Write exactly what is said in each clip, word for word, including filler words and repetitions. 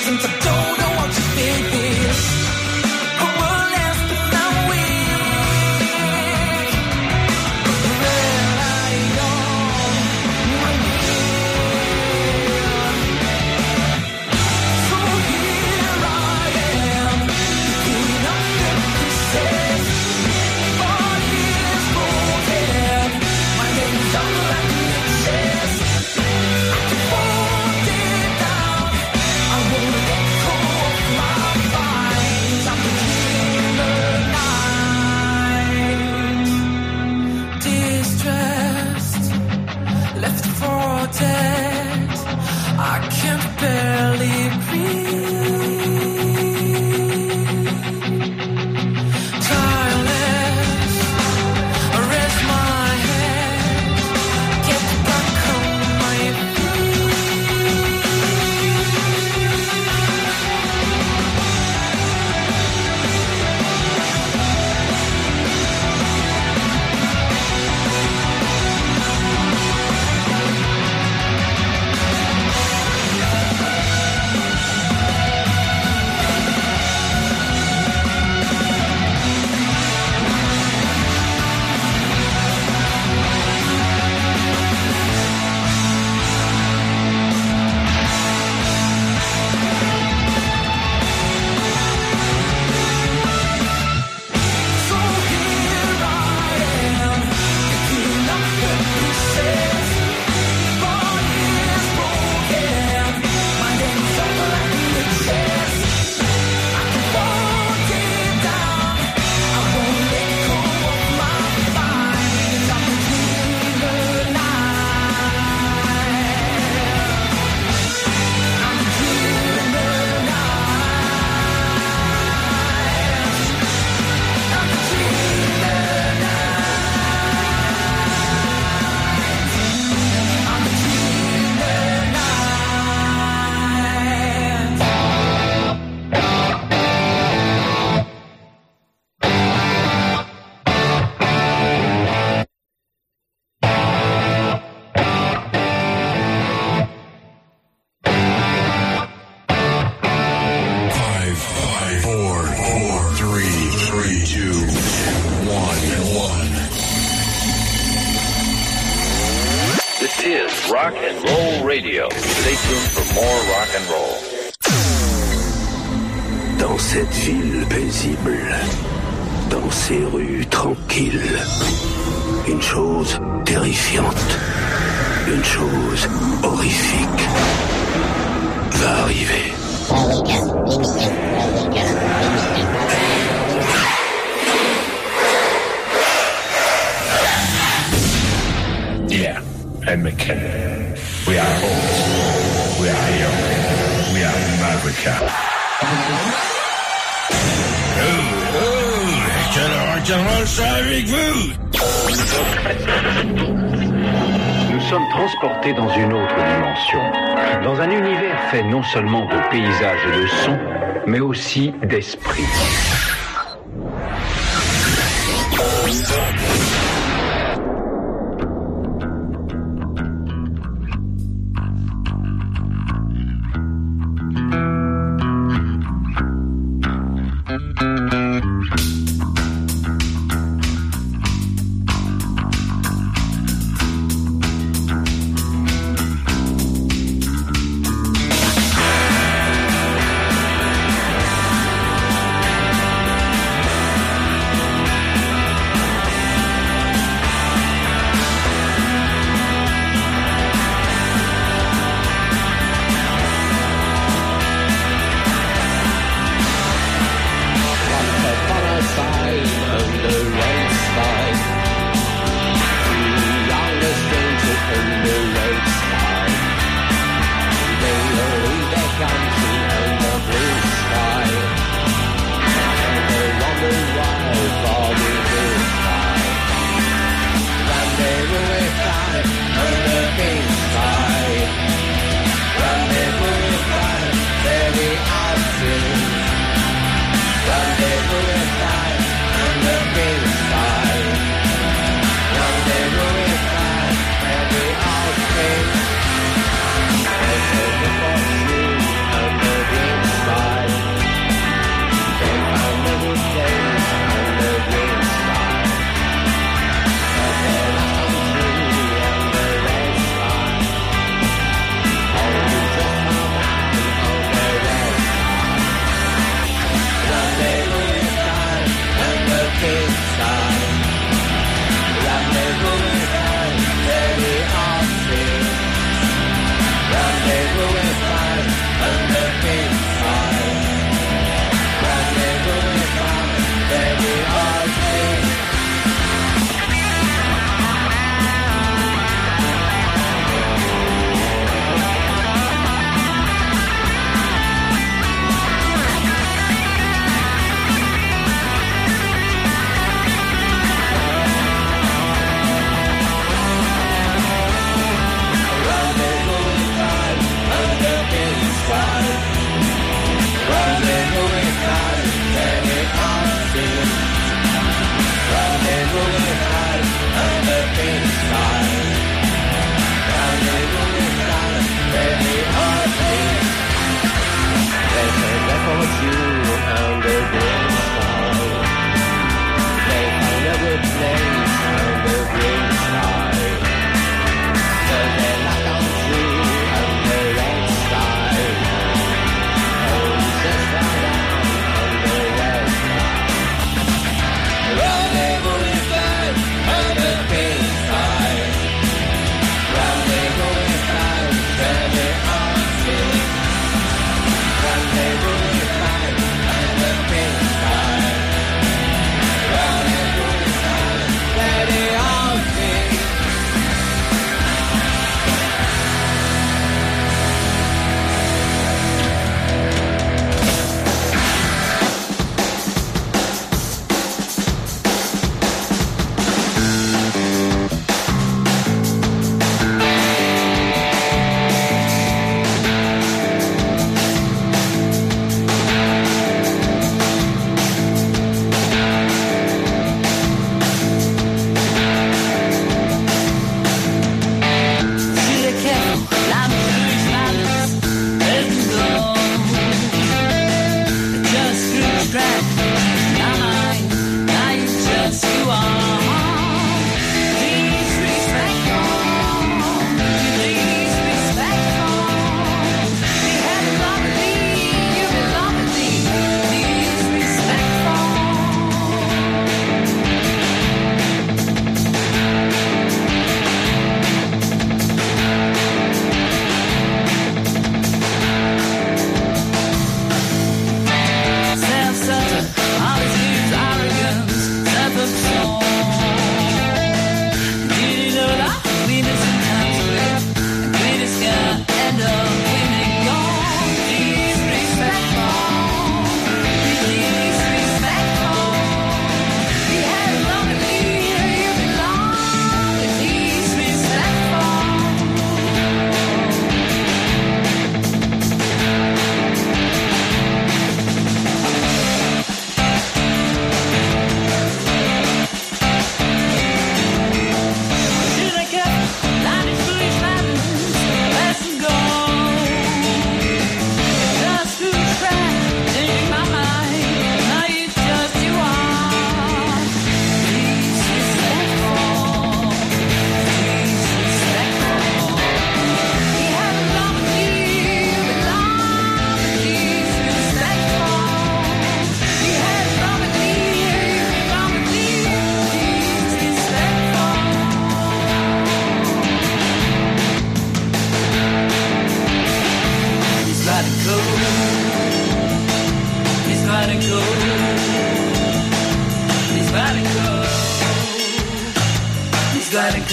Rock and Roll Radio. Stay tuned for more rock and roll. Dans cette ville paisible, dans ces rues tranquilles, une chose terrifiante, une chose horrifique va arriver. Yeah, and McKinnon. We are home. We are here. We are America. Oh, oh, quel rock'n'roll ça avec vous? Nous sommes transportés dans une autre dimension, dans un univers fait non seulement de paysages et de sons, mais aussi d'esprit.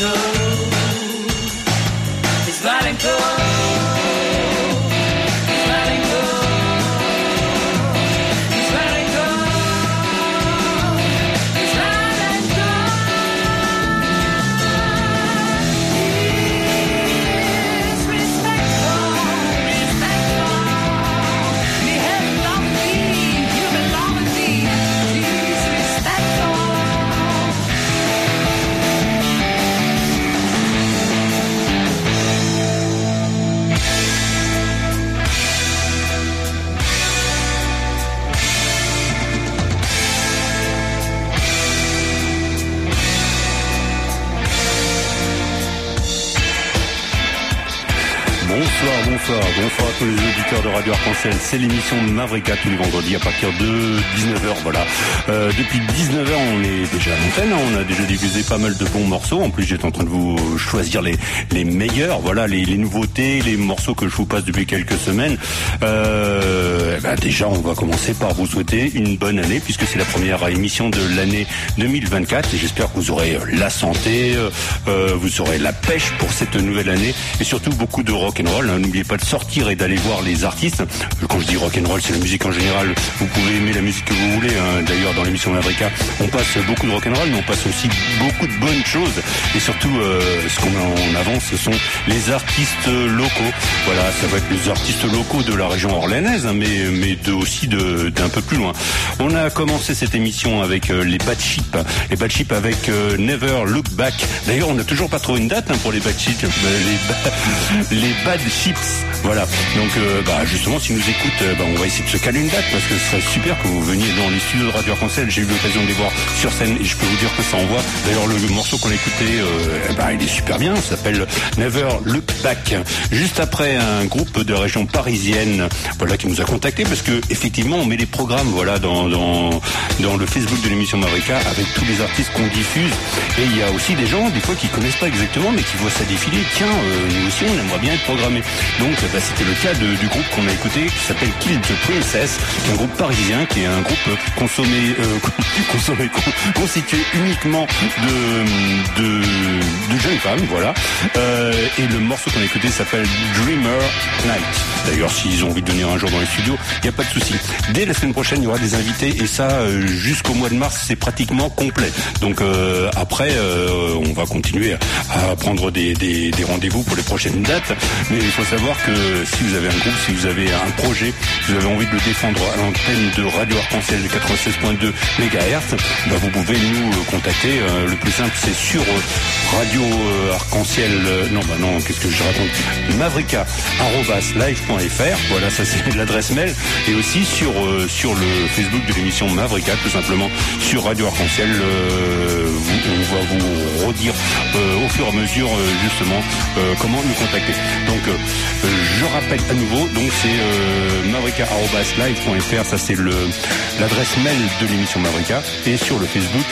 Bonsoir, bonsoir à tous les auditeurs de Radio Arc-en-Ciel. C'est l'émission Mavrika tous les vendredis à partir de dix-neuf heures. Voilà. Euh, depuis dix-neuf heures, on est déjà à l'antenne. On a déjà diffusé pas mal de bons morceaux. En plus, j'étais en train de vous choisir les les meilleurs. Voilà, les, les nouveautés, les morceaux que je vous passe depuis quelques semaines. Euh, ben déjà, on va commencer par vous souhaiter une bonne année puisque c'est la première émission de l'année deux mille vingt-quatre. Et j'espère que vous aurez la santé, euh, vous aurez la pêche pour cette nouvelle année et surtout beaucoup de rock'n'roll. Hein. N'oubliez pas de sortir et d'aller voir les artistes. Quand je dis rock'n'roll, c'est la musique en général. Vous pouvez aimer la musique que vous voulez. Hein. D'ailleurs, dans l'émission Mavrika, on passe beaucoup de rock'n'roll, mais on passe aussi beaucoup de bonnes choses. Et surtout, euh, ce qu'on met en avant, ce sont les artistes locaux. Voilà, ça va être les artistes locaux de la région orléanaise, hein, mais, mais de, aussi de, d'un peu plus loin. On a commencé cette émission avec euh, les Bad Sheep. Les Bad Sheep avec euh, Never Look Back. D'ailleurs, on n'a toujours pas trouvé une date hein, pour les Bad Sheep. Les, ba- les Bad Sheeps. Voilà. Donc, euh, bah, justement, si nous écoutent, euh, bah, on va essayer de se caler une date parce que ce serait super que vous veniez dans les studios de Radio Arc-en-Ciel. J'ai eu l'occasion de les voir sur scène et je peux vous dire que ça envoie. D'ailleurs, le morceau qu'on a écouté, euh, bah, il est super bien. Ça s'appelle Never Look Back. Juste après, un groupe de région parisienne, voilà, qui nous a contacté parce que effectivement, on met les programmes, voilà, dans dans dans le Facebook de l'émission Mavrika avec tous les artistes qu'on diffuse. Et il y a aussi des gens, des fois, qui connaissent pas exactement, mais qui voient ça défiler. Tiens, euh, nous aussi, on aimerait bien être programmés. Donc, bah, c'était le cas de, du groupe qu'on a écouté, qui s'appelle Kill the Princess, qui est un groupe parisien, qui est un groupe consommé, euh, consommé, constitué uniquement de, de, de jeunes femmes, voilà. Euh, et le morceau qu'on a écouté s'appelle Dreamer Night. D'ailleurs, s'ils ont envie de venir un jour dans les studios, il n'y a pas de souci. Dès la semaine prochaine, il y aura des invités, et ça, euh, jusqu'au mois de mars, c'est pratiquement complet. Donc, euh, après, euh, on va continuer à, à prendre des, des, des rendez-vous pour les prochaines dates. Mais il faut savoir que si vous avez un groupe, si vous avez un projet, si vous avez envie de le défendre à l'antenne de Radio Arc-en-Ciel quatre-vingt-seize virgule deux mégahertz, bah vous pouvez nous contacter. Euh, le plus simple, c'est sur euh, Radio euh, Arc-en-Ciel. Euh, non, bah non, qu'est-ce que je raconte Mavrika arobase live point f r. Voilà, ça c'est l'adresse mail. Et aussi sur euh, sur le Facebook de l'émission Mavrika, tout simplement sur Radio Arc-en-Ciel. Euh, vous, on va vous redire euh, au fur et à mesure euh, justement euh, comment nous contacter. Donc euh, je rappelle à nouveau, donc c'est euh, mavrika arobase live point f r, ça c'est le l'adresse mail de l'émission Mavrika, et sur le Facebook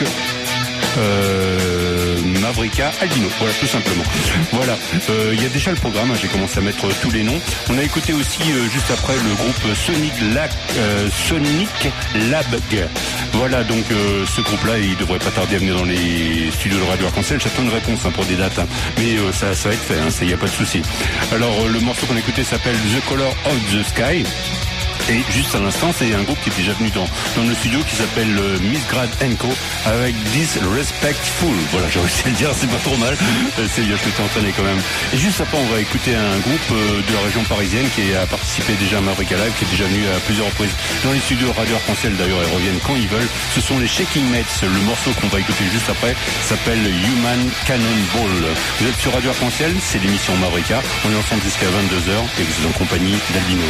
euh, Mavrika Albino, voilà, tout simplement. Voilà, il euh, y a déjà le programme, hein, j'ai commencé à mettre tous les noms. On a écouté aussi euh, juste après le groupe Sonic Lab, euh, Sonic Lab. Voilà, donc euh, ce groupe-là, il devrait pas tarder à venir dans les studios de Radio Arc-en-Ciel. J'attends une réponse hein, pour des dates, hein. Mais euh, ça, ça va être fait, hein, ça y a pas de souci. Alors euh, le morceau qu'on a écouté s'appelle The Color of the Sky. Et juste à l'instant, c'est un groupe qui est déjà venu dans, dans le studio qui s'appelle euh, Miss Grad and Co avec Disrespectful. Voilà, j'ai réussi à le dire, c'est pas trop mal. C'est bien, je m'étais entraîné quand même. Et juste après, on va écouter un groupe euh, de la région parisienne qui a participé déjà à Mavrika Live, qui est déjà venu à plusieurs reprises dans les studios Radio Arc-en-Ciel. D'ailleurs, ils reviennent quand ils veulent. Ce sont les Shaking Mates. Le morceau qu'on va écouter juste après s'appelle Human Cannonball. Vous êtes sur Radio Arc-en-Ciel, c'est l'émission Mavrika. On est ensemble jusqu'à vingt-deux heures et vous êtes en compagnie d'Albino.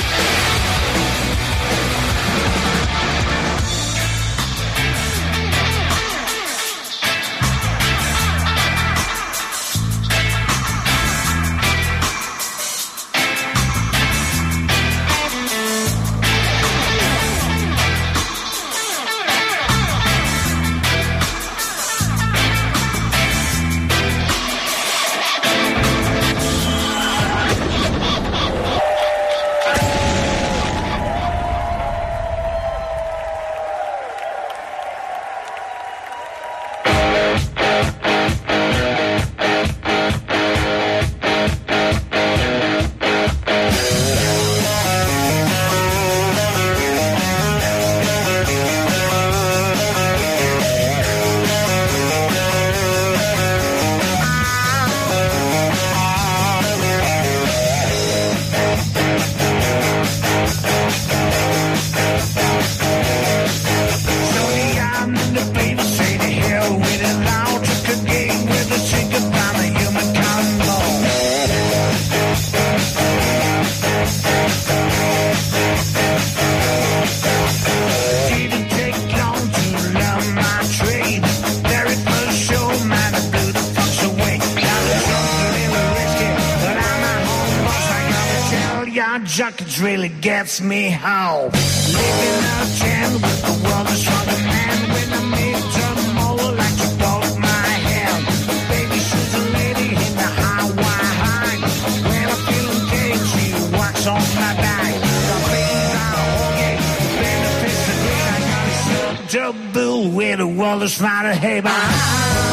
knowledge really gets me how. Living out jam with the world is from the man. When I make turn more like you broke my hand. Baby, she's a lady in the Hawaii high. When I'm feeling gay, she walks on my back. The things I okay, benefits the green. I got a certain taboo where the world is trying to hey by how.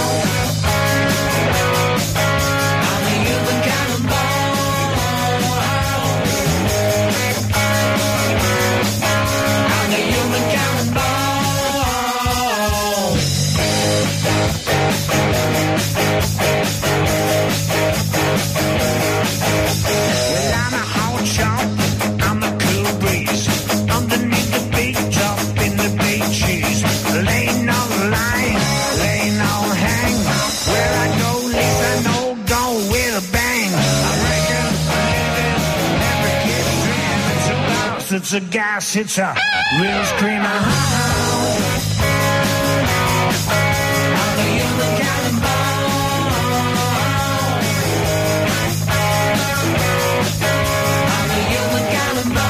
It's a gas, it's a real screamer. I'm the human cannonball. I'm the human cannonball.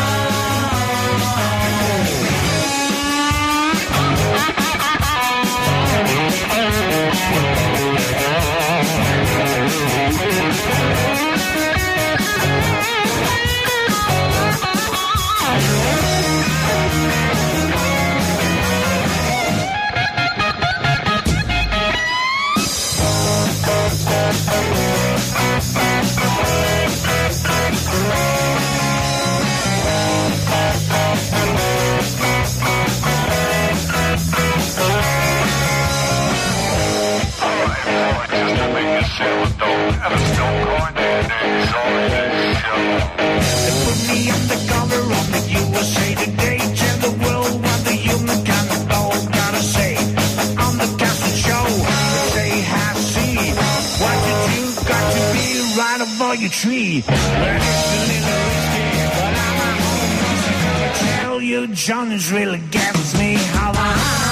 Your tree. But it's a little risky, but I'm a home. So I gotta tell you, Jones really gets me how I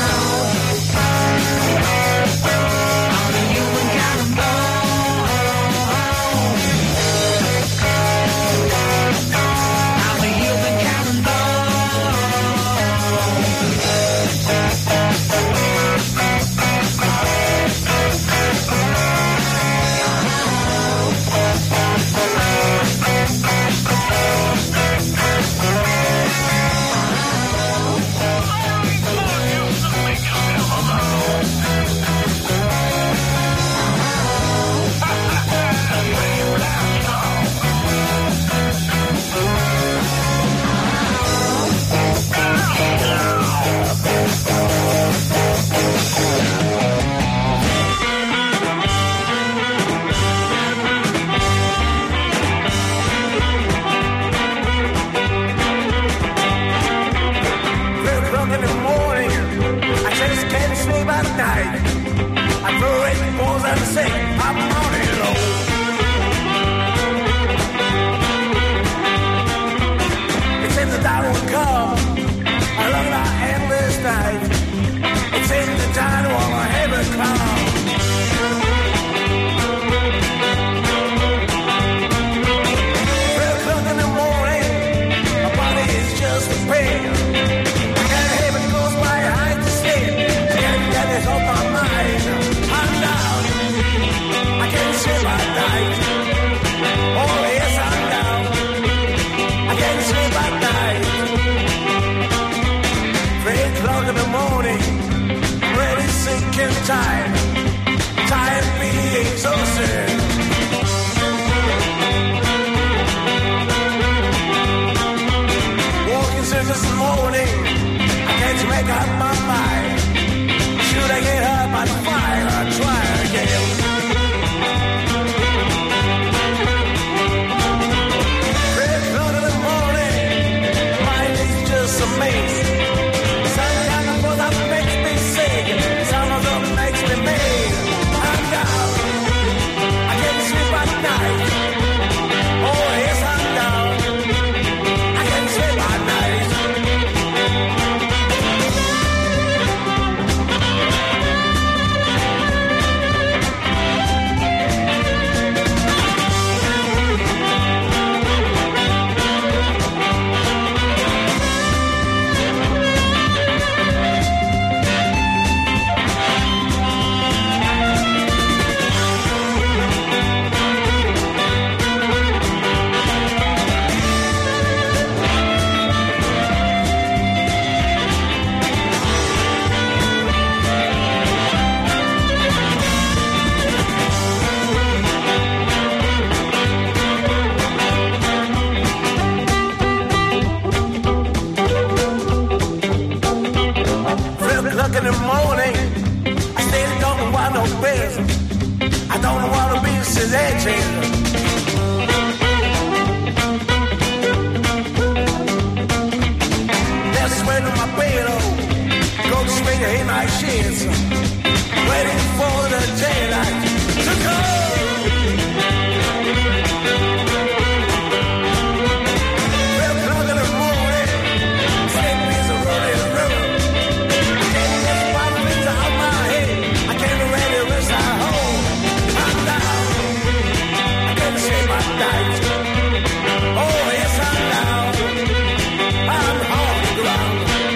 I'm the human cannonball. I'm the human cannonball. Time, time being so sad. Walking since this morning, I can't make up my mind. Should I get up and fire or try again? Three o'clock in the morning, mind is just amazing. Some kind of thought that makes me sick. Some of them makes me mad. I'm down. I can't sleep at night. Oh yes, I'm down. I can't sleep at night. o'clock in the morning. I still don't want no bills. I don't want to be sedated. Sweat on my pillow, go to sleep in my sheets, waiting for the daylight to come. Twelve o'clock in the morning, sleep is a rolling river. Can't get the bottom into out my head. I can't already rest at home. I'm down. I can't sleep at night. Oh yes, I'm down. I'm on the ground.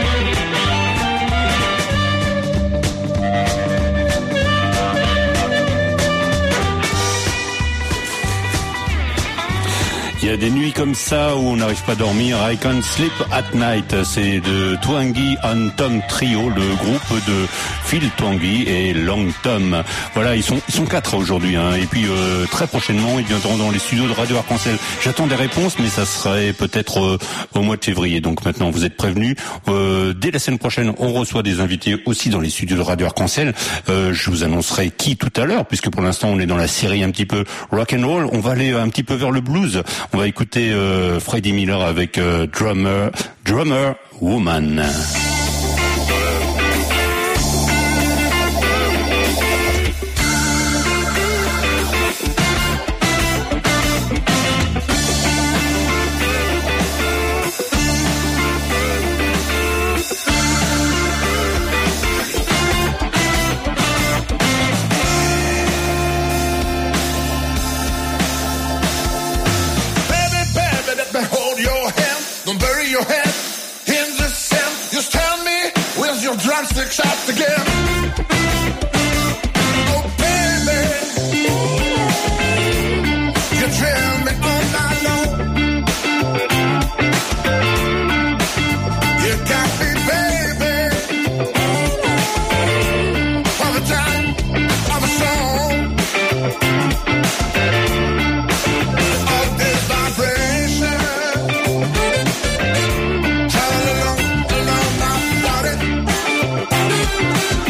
Il y a des nuits comme ça où on n'arrive pas à dormir. I Can't Sleep at Night, c'est de Twangui and Tom Trio, le groupe de Phil Twangui et Long Tom. Voilà, ils sont ils sont quatre aujourd'hui, hein. Et puis euh, très prochainement, ils viendront dans les studios de Radio Arc-en-Ciel. J'attends des réponses, mais ça serait peut-être euh, au mois de février. Donc maintenant, vous êtes prévenus. Euh, dès la semaine prochaine, on reçoit des invités aussi dans les studios de Radio Arc-en-Ciel. Euh, je vous annoncerai qui tout à l'heure, puisque pour l'instant, on est dans la série un petit peu rock and roll. On va aller un petit peu vers le blues. On va écouter euh, Freddie Miller avec euh, Drummer, Drummer Woman. Drumstick shots again. Oh baby, you drill me all night long. You got me, baby, all the time of a song. All this vibration, tell along, along my body.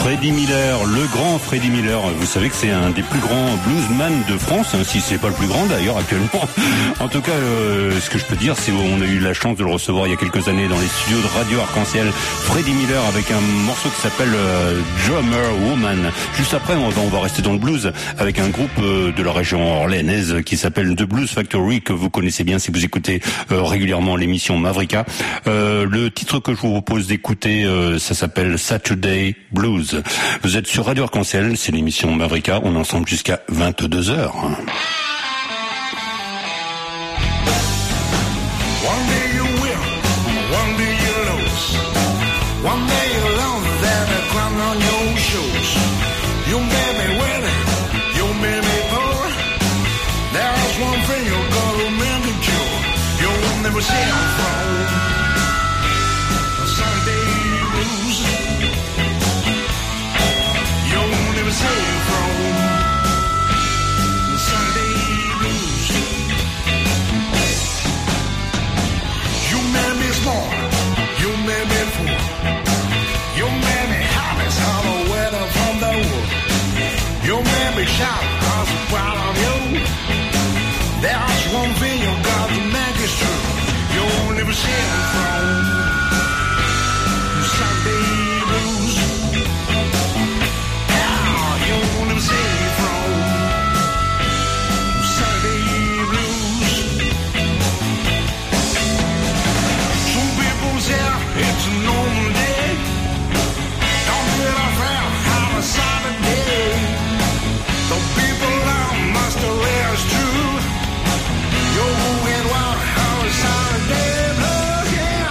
Freddie Miller, le grand Freddie Miller. Vous savez que c'est un des plus grands bluesman de France, hein, si c'est pas le plus grand d'ailleurs actuellement. En tout cas, euh, ce que je peux dire, c'est qu'on a eu la chance de le recevoir il y a quelques années dans les studios de Radio Arc-en-Ciel. Freddie Miller avec un morceau qui s'appelle euh, Drummer Woman. Juste après, on va, on va rester dans le blues avec un groupe euh, de la région orléanaise qui s'appelle The Blues Factory, que vous connaissez bien si vous écoutez euh, régulièrement l'émission Mavrika. Euh, le titre que je vous propose d'écouter, euh, ça s'appelle Saturday Blues. Vous êtes sur Radio Arc-en-Ciel, c'est l'émission Mavrika, on est ensemble jusqu'à vingt-deux heures. One day you win, one day you lose. One day you love that a crown on your shoes. You may be winning, you may be poor. There's one thing you gotta remember, you will never see I'm from. Sunday blues. You'll never see I'm from. Sunday blues. You may be small, you may be poor. You may be harvest all the weather from the wood. You may be sharp, cause I'm proud of you. There's one thing you got to make it true. You'll never see it from Sunday blues. Yeah, you'll never see it from Sunday blues. Some people say it's a normal day. Don't get around on a Saturday. The people are must have true. You'll get wild on a Saturday blues, yeah.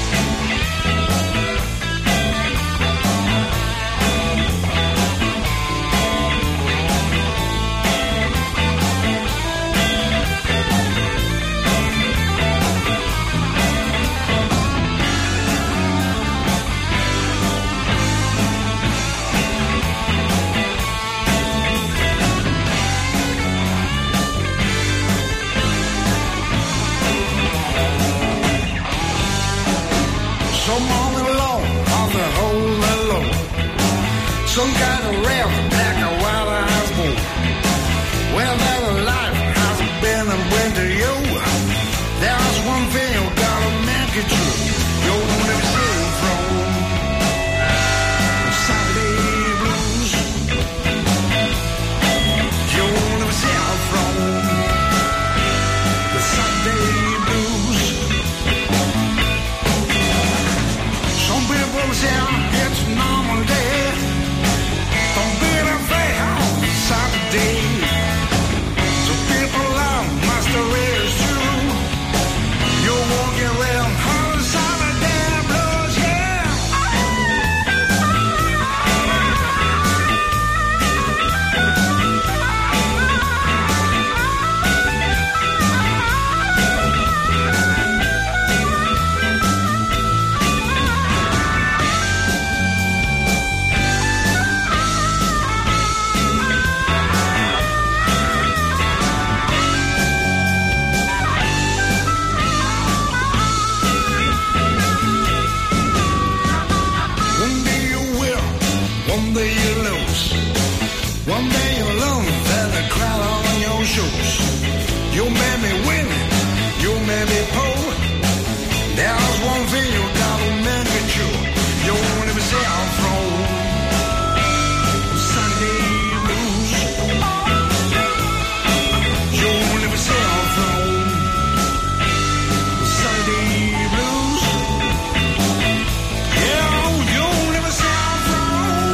Some on the low, on the whole alone. Some kind of real black and wild eyes moon. Well, that life hasn't been a win to you. There's one thing you gotta make it true. You'll never see it from Saturday blues. You'll never see it from the Saturday blues. Some people say it's a normal day. Don't be afraid on Saturday. Some people are master is true. You're walking around on Saturday blues, yeah. One day you will, one day you lose. One day you'll learn that the crowd on your shoes. You may be winning, you may be poor. There's one thing you gotta make it true. You'll never see I'm from Sunday blues. You'll never see I'm from Sunday blues. Yeah, you'll never see I'm from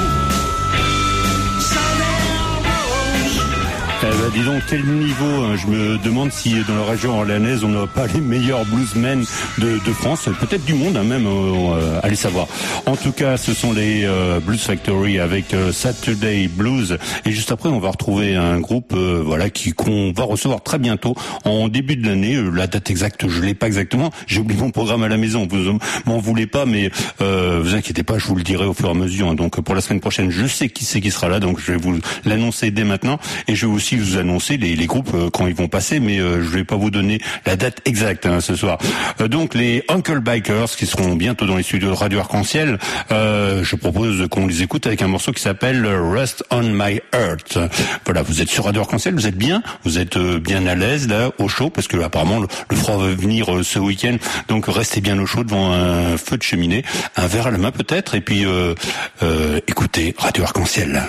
Sunday blues. Eh ben, dis donc, quel niveau, hein. Je me demande si dans la région orléanaise on n'a pas les meilleurs bluesmen de, de France, peut-être du monde, hein, même, euh, allez savoir. En tout cas, ce sont les euh, Blues Factory avec euh, Saturday Blues, et juste après on va retrouver un groupe euh, voilà qui qu'on va recevoir très bientôt en début de l'année. Euh, la date exacte je l'ai pas exactement, j'ai oublié mon programme à la maison, vous m'en voulez pas, mais euh, vous inquiétez pas, je vous le dirai au fur et à mesure, hein. Donc pour la semaine prochaine je sais qui c'est qui sera là, donc je vais vous l'annoncer dès maintenant, et je vais aussi vous annoncer les, les groupes euh, quand ils vont passer, mais euh, je vais pas vous donner la date exacte hein, ce soir. Euh, donc les Uncle Bikers qui seront bientôt dans les studios de Radio Arc-en-Ciel, euh, je propose qu'on les écoute avec un morceau qui s'appelle Rust on My Heart. Voilà, vous êtes sur Radio Arc-en-Ciel, vous êtes bien, vous êtes euh, bien à l'aise là, au chaud, parce que apparemment le, le froid va venir euh, ce week-end, donc restez bien au chaud devant un feu de cheminée, un verre à la main peut-être, et puis euh, euh, écoutez Radio Arc-en-Ciel.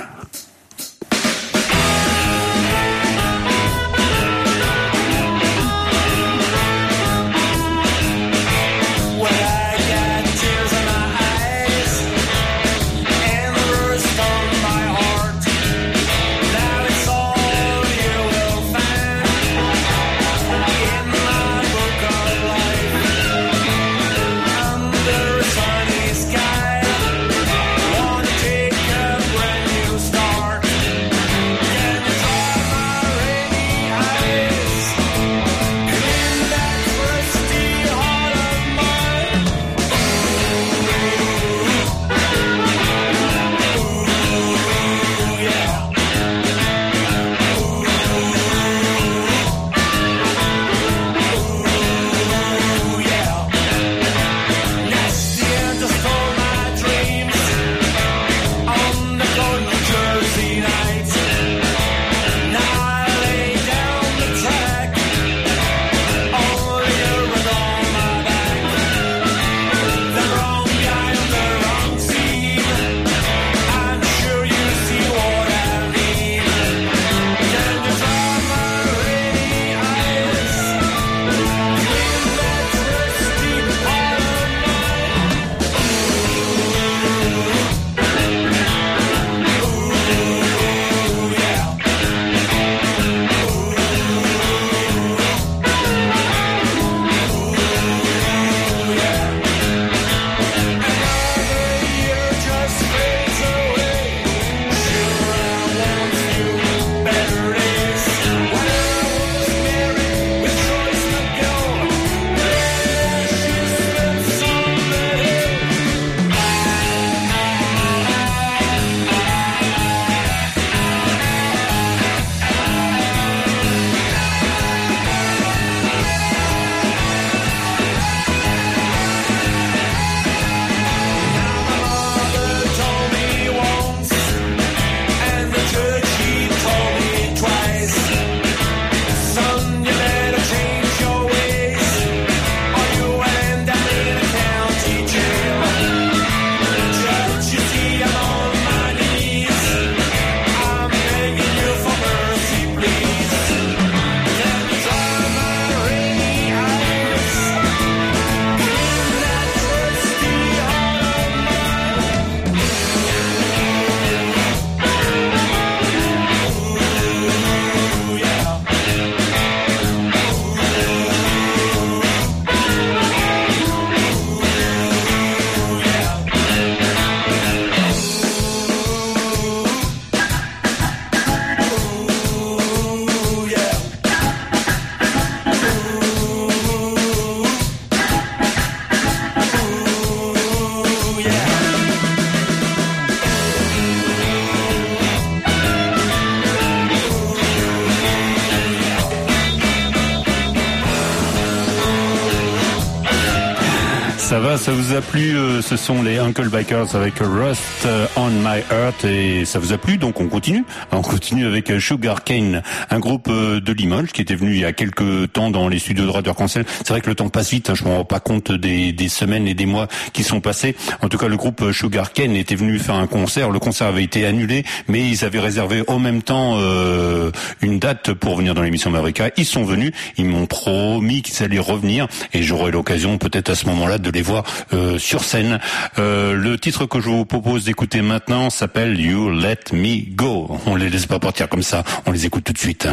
Ça va, ça vous a plu, euh, ce sont les Uncle Bikers avec Rust on My Heart, et ça vous a plu, donc on continue. On continue avec Sugar Cane, un groupe de Limoges qui était venu il y a quelques temps dans les studios de Radio Arc-en-Ciel. C'est vrai que le temps passe vite, hein, je me rends pas compte des, des semaines et des mois qui sont passés. En tout cas, le groupe Sugar Cane était venu faire un concert. Le concert avait été annulé, mais ils avaient réservé en même temps euh, une date pour venir dans l'émission Mavrika. Ils sont venus, ils m'ont promis qu'ils allaient revenir, et j'aurai l'occasion peut-être à ce moment-là de les voir euh, sur scène. Euh, le titre que je vous propose d'écouter maintenant s'appelle You Let Me Go. On les laisse pas partir comme ça, on les écoute tout de suite.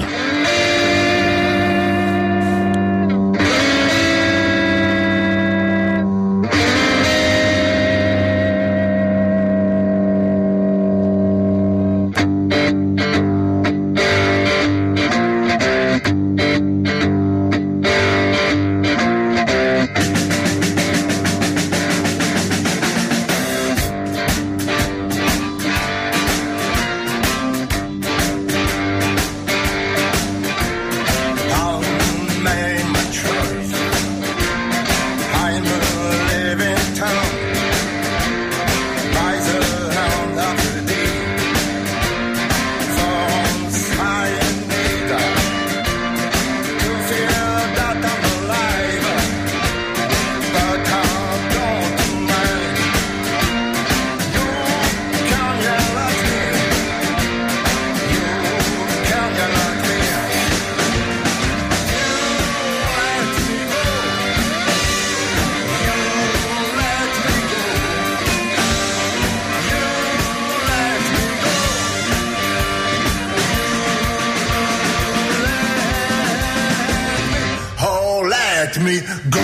me go.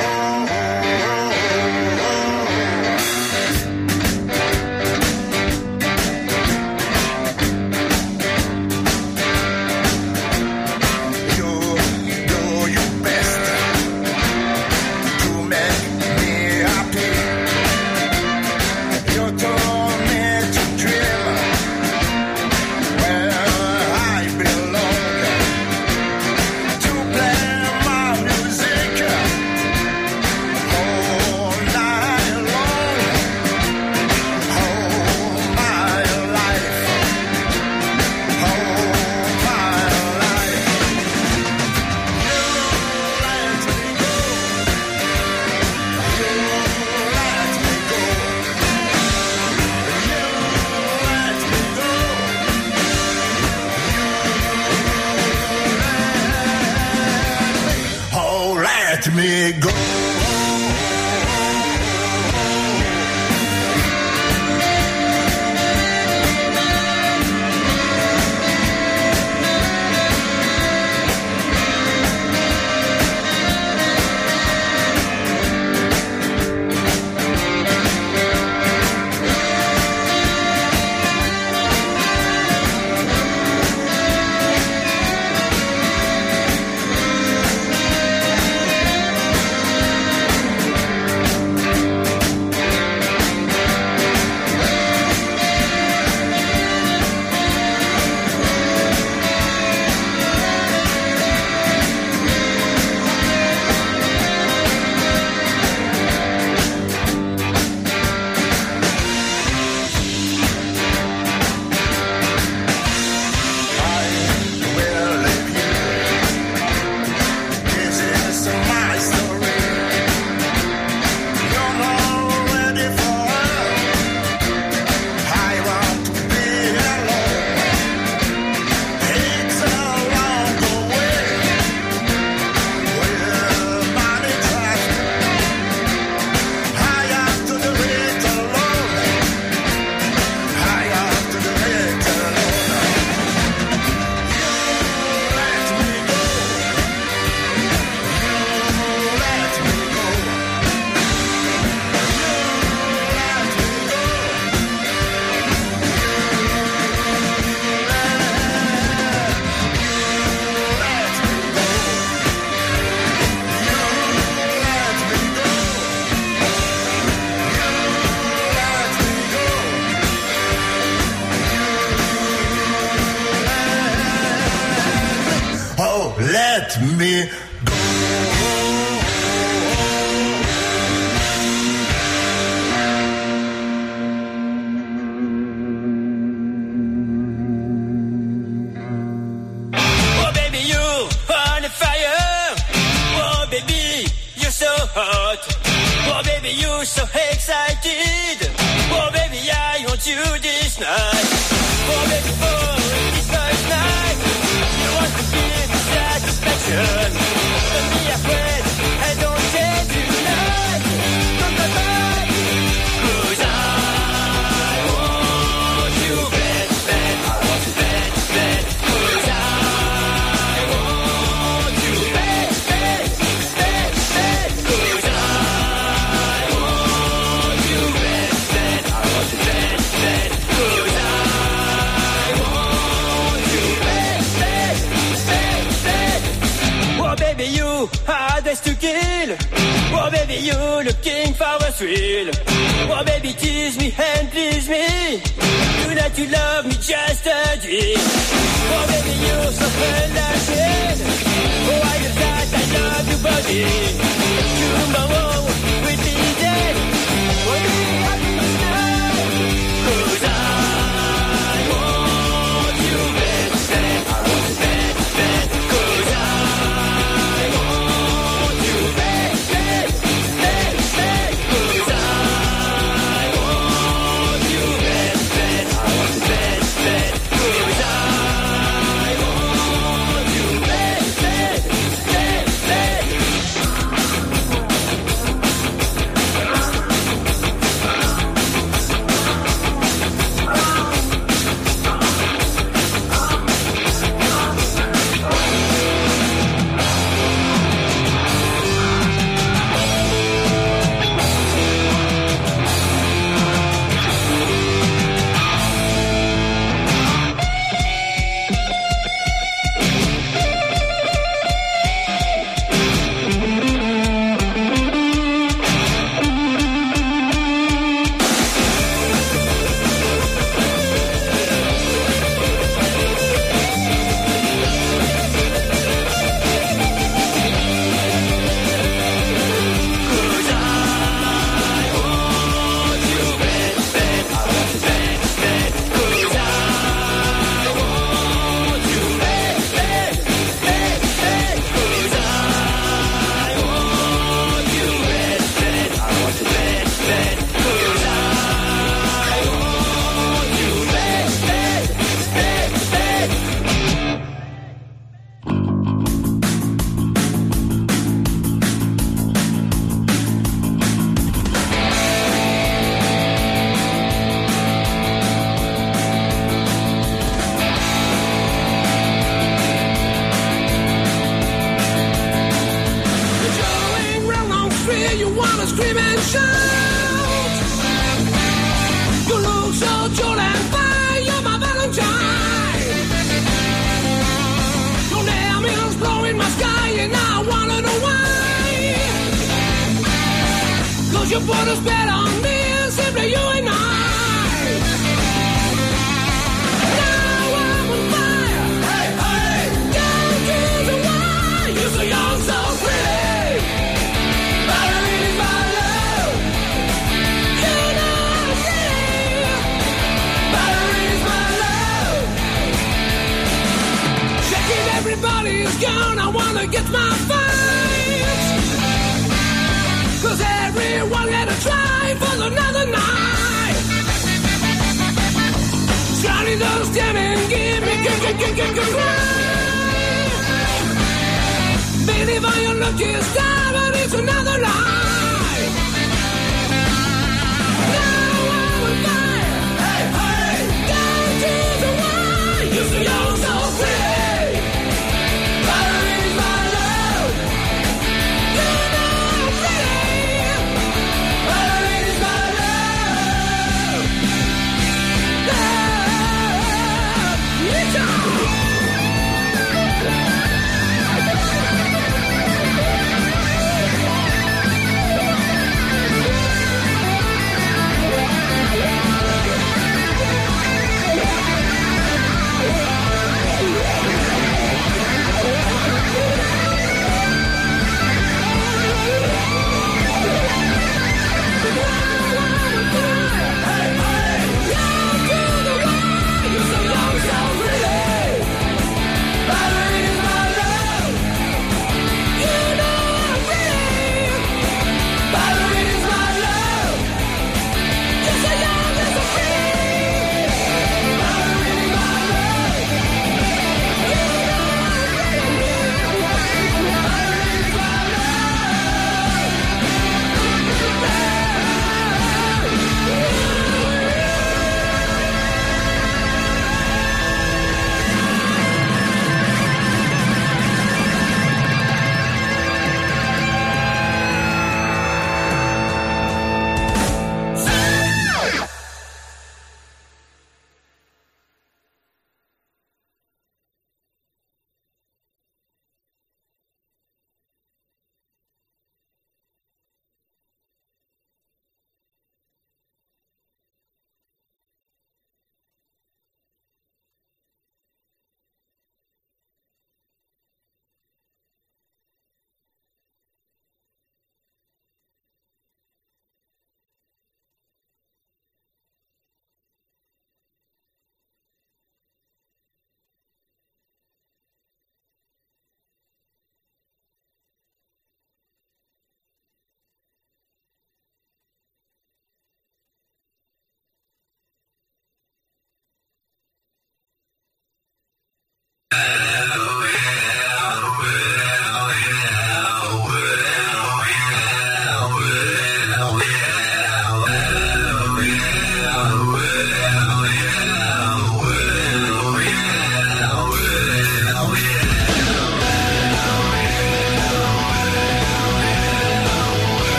Let me go. Oh baby, you on the fire. Oh baby, you're so hot. Oh baby, you're so excited. Oh baby, I want you this night. Oh baby, oh this first night. You want to give me satisfaction. Don't be afraid, I don't care tonight. Come back, back. 'Cause I want you bad, bad. I want you bad, bad. 'Cause I want you bad, bad, bad, bad. 'Cause I want you bad, bad. I want you bad, bad. 'Cause I want you bad, bad, bad, bad. Oh baby, you are dressed to kill. Oh baby, you looking for a thrill. Oh baby, tease me and please me. Tonight you love me just a dream. Oh baby, you're so fantastic. Oh I love that, I love your body. Tomorrow we'll be dead. We'll be happy tonight. 'Cause I want you bad, bad. I want you bad, bad. 'Cause I want you bad, bad, bad, bad. 'Cause I want you bad, bad. I want you bad, bad. 'Cause I want you bad, bad, bad, bad. shout. You look so jolly and fine, you're my Valentine. Your name is blowing my sky and I wanna know why. Cause you put a spell on me, simply you and I. Everybody's gone, I wanna get my fight. Cause everyone had a try for another night. Scotty does damn and give me give, give, give, give, give, believe on your lucky star, but it's another lie. Now I'm on fire. Hey, hey, down to the wire. You see, you're so pretty.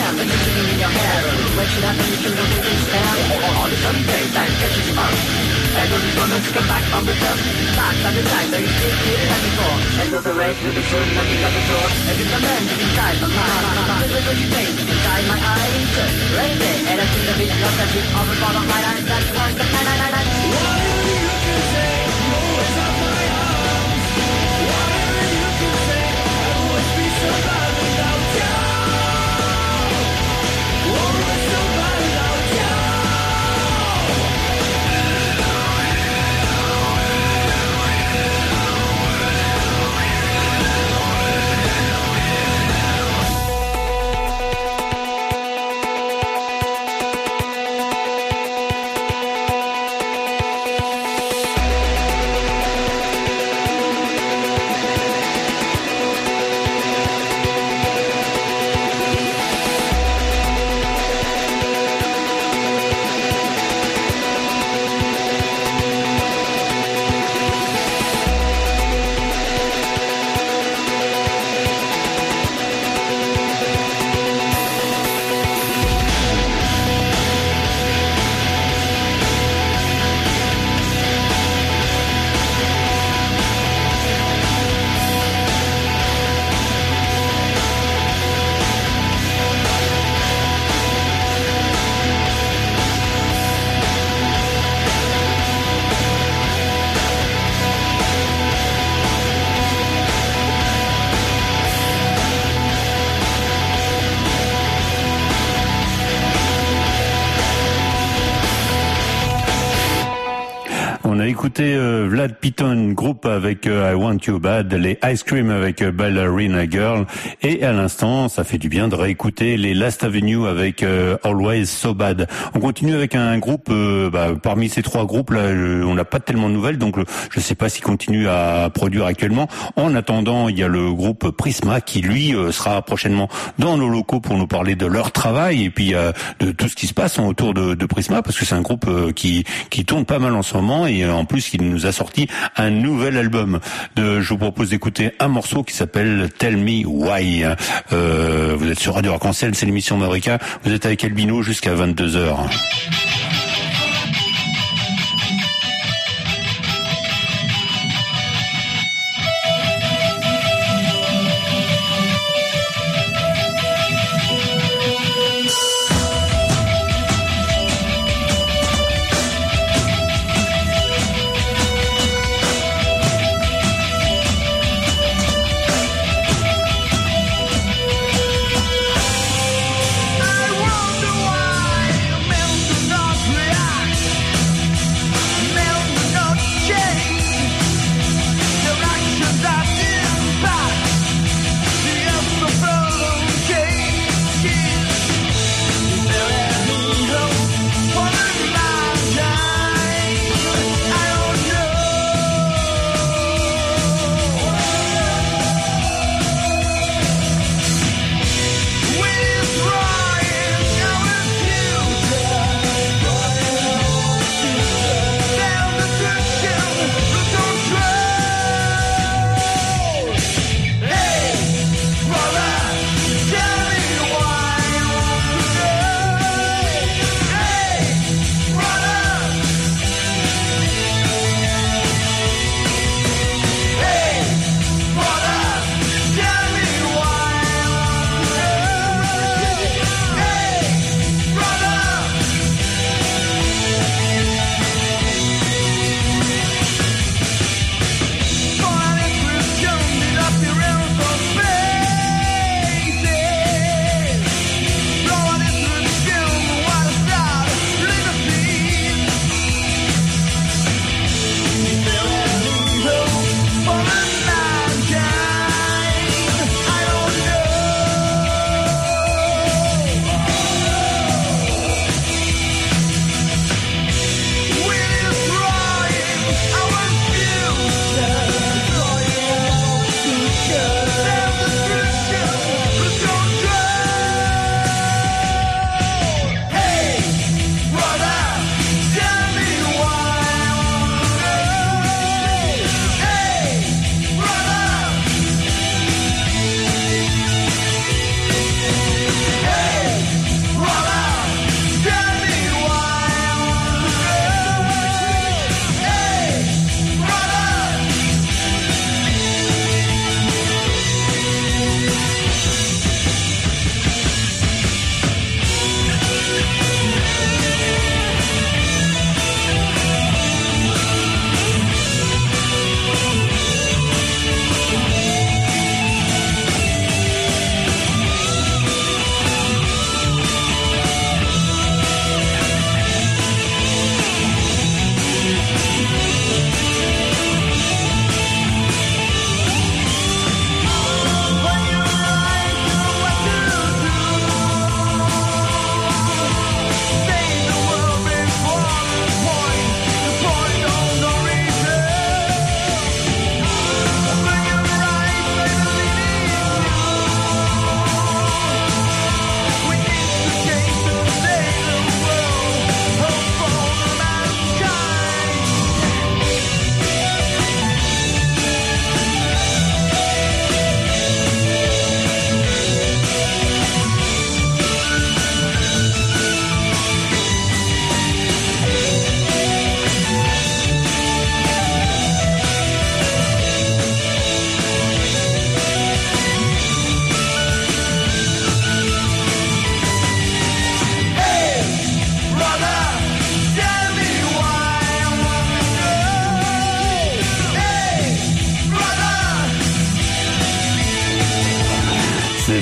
Where should I be to look at this town? All the Sunday, thank you, said was gonna come back from the top. Back on the side, so you did it as before. And with the race, with the shooting, and you got the sword. And with the men inside my mind. With the good face inside my eyes. Right there, and I see the beat, lost that beat, off the bottom of my eyes. That's why the night, night, night, night. Whatever you can say, always up my arms. Whatever you can say, I would be survived without you. Always survived without you. On a écouté euh, Vlad Piton Group avec euh, I Want You Bad, les Ice Cream avec euh, Ballerina Girl, et à l'instant, ça fait du bien de réécouter les Last Avenue avec euh, Always So Bad. On continue avec un groupe, euh, bah, parmi ces trois groupes là, euh, on n'a pas tellement de nouvelles, donc euh, je ne sais pas s'ils continuent à produire actuellement. En attendant, il y a le groupe Prisma qui lui euh, sera prochainement dans nos locaux pour nous parler de leur travail et puis euh, de tout ce qui se passe autour de, de Prisma, parce que c'est un groupe euh, qui qui tourne pas mal en ce moment, et en plus il nous a sorti un nouvel album. De, je vous propose d'écouter un morceau qui s'appelle Tell Me Why. Euh, vous êtes sur Radio Arc-en-Ciel, c'est l'émission Mavrika. Vous êtes avec Albino jusqu'à vingt-deux heures. I wonder why men do not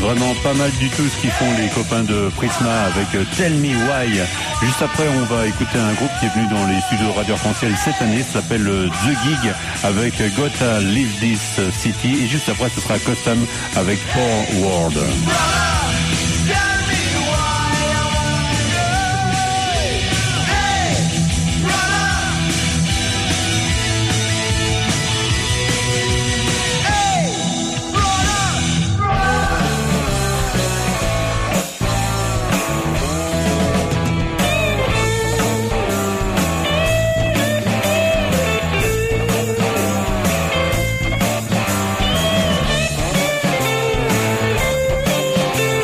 vraiment pas mal du tout ce qu'ils font les copains de Prisma avec Tell Me Why. Juste après, on va écouter un groupe qui est venu dans les studios Radio Arc-en-Ciel cette année, ça s'appelle The Gig avec Gotta Leave This City. Et juste après, ce sera Custom avec Poor World. Hey,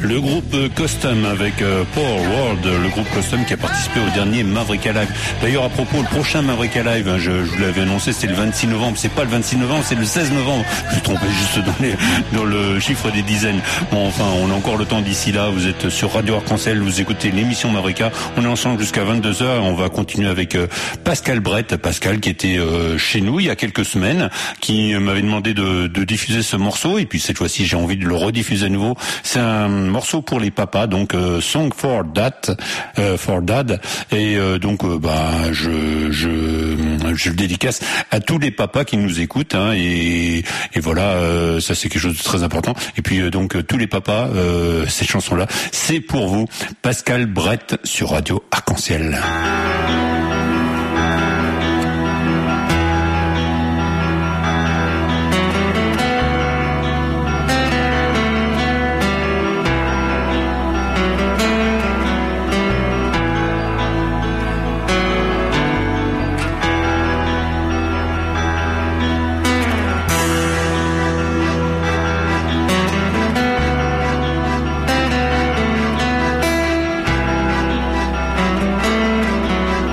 Le groupe Custom avec euh, Power World, le groupe Custom qui a participé au dernier Mavrika Live. D'ailleurs, à propos, le prochain Mavrika Live, hein, je, je vous l'avais annoncé, c'était le vingt-six novembre. C'est pas le vingt-six novembre, c'est le seize novembre. Je suis trompé juste dans, les, dans le chiffre des dizaines. Bon, enfin, on a encore le temps d'ici là. Vous êtes sur Radio Arc-en-Ciel, vous écoutez l'émission Mavrika. On est ensemble jusqu'à vingt-deux heures. On va continuer avec euh, Pascal Brett. Pascal qui était euh, chez nous il y a quelques semaines, qui m'avait demandé de, de diffuser ce morceau. Et puis cette fois-ci, j'ai envie de le rediffuser à nouveau. C'est un morceau pour les papas, donc euh, Song for Dad, euh, for Dad. Et euh, donc, euh, bah, je, je, je le dédicace à tous les papas qui nous écoutent. Hein, et, et voilà, euh, ça c'est quelque chose de très important. Et puis euh, donc euh, tous les papas, euh, ces chansons-là, c'est pour vous. Pascal Brett sur Radio Arc-en-Ciel. Thank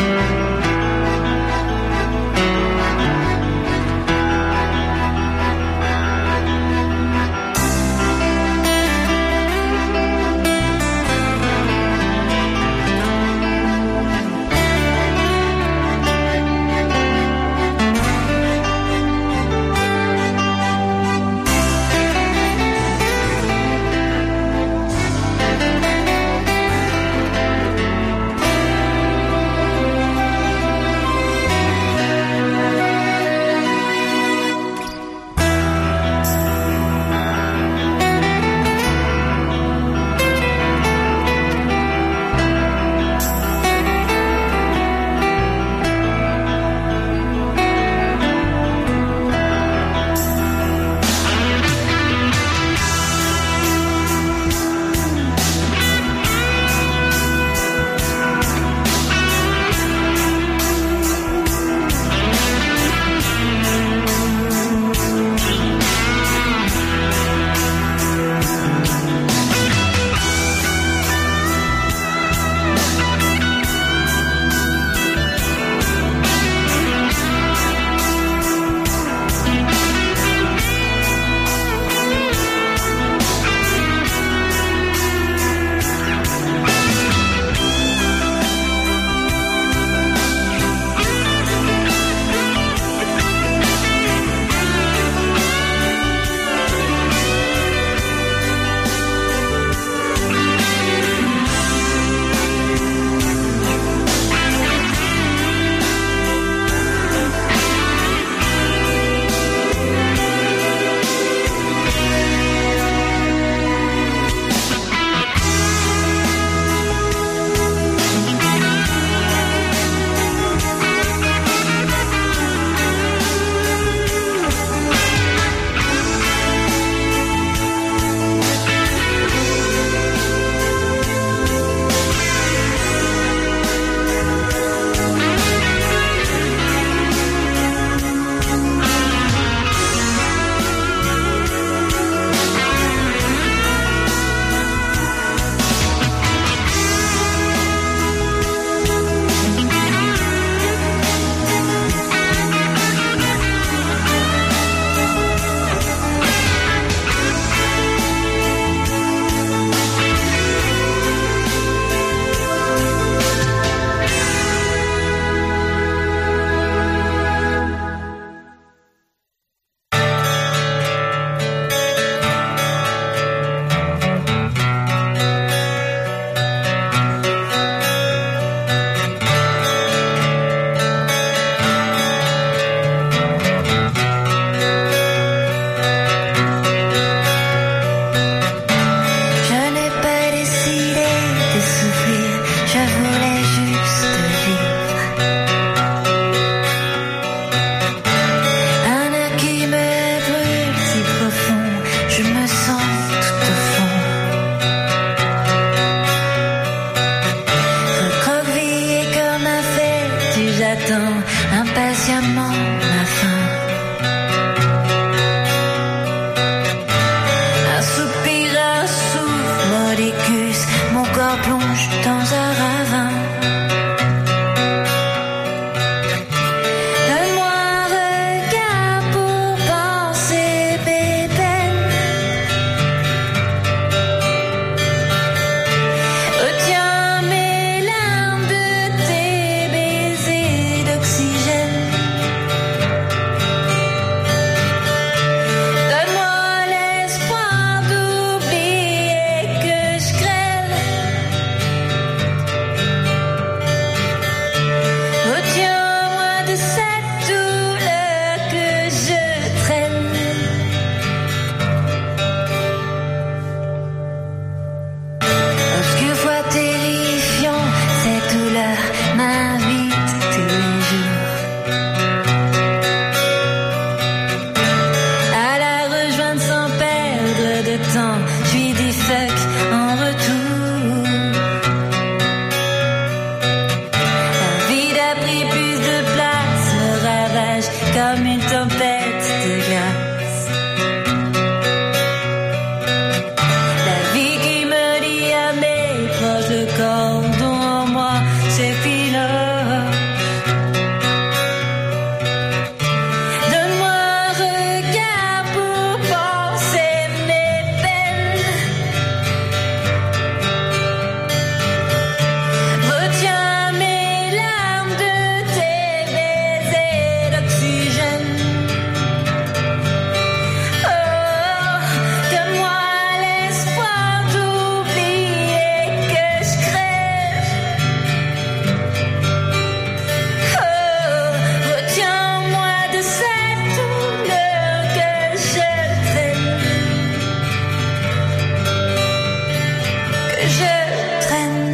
je traîne.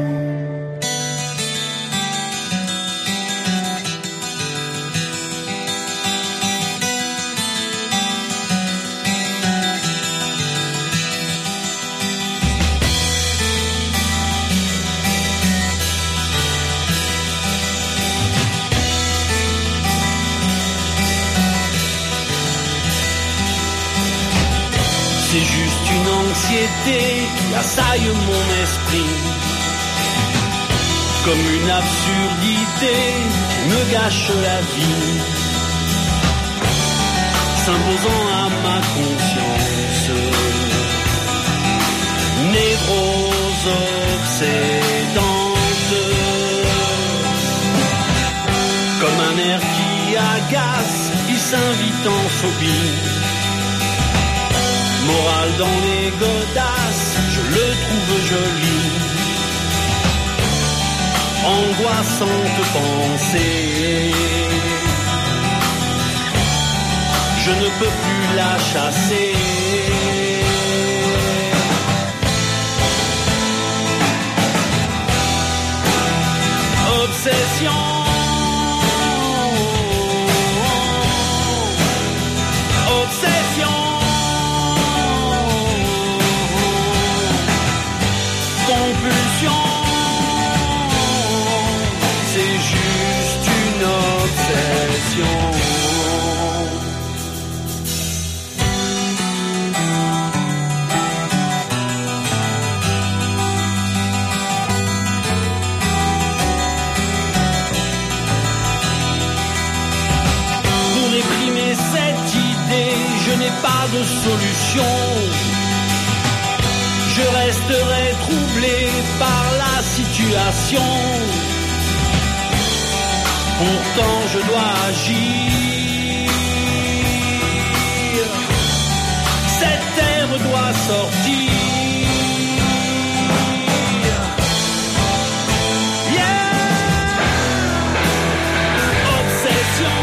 C'est juste une anxiété qui assaille mon esprit, comme une absurdité qui me gâche la vie, s'imposant à ma conscience. Névrose obsédante, comme un air qui agace, qui s'invite en soupir. Morale dans les godasses, je le trouve joli. Angoissante pensée, je ne peux plus la chasser. Obsession, obsession. Compulsion, c'est juste une obsession. Pour réprimer cette idée, je n'ai pas de solution. Je resterai troublé par la situation. Pourtant je dois agir. Cette air doit sortir. Yeah! Obsession.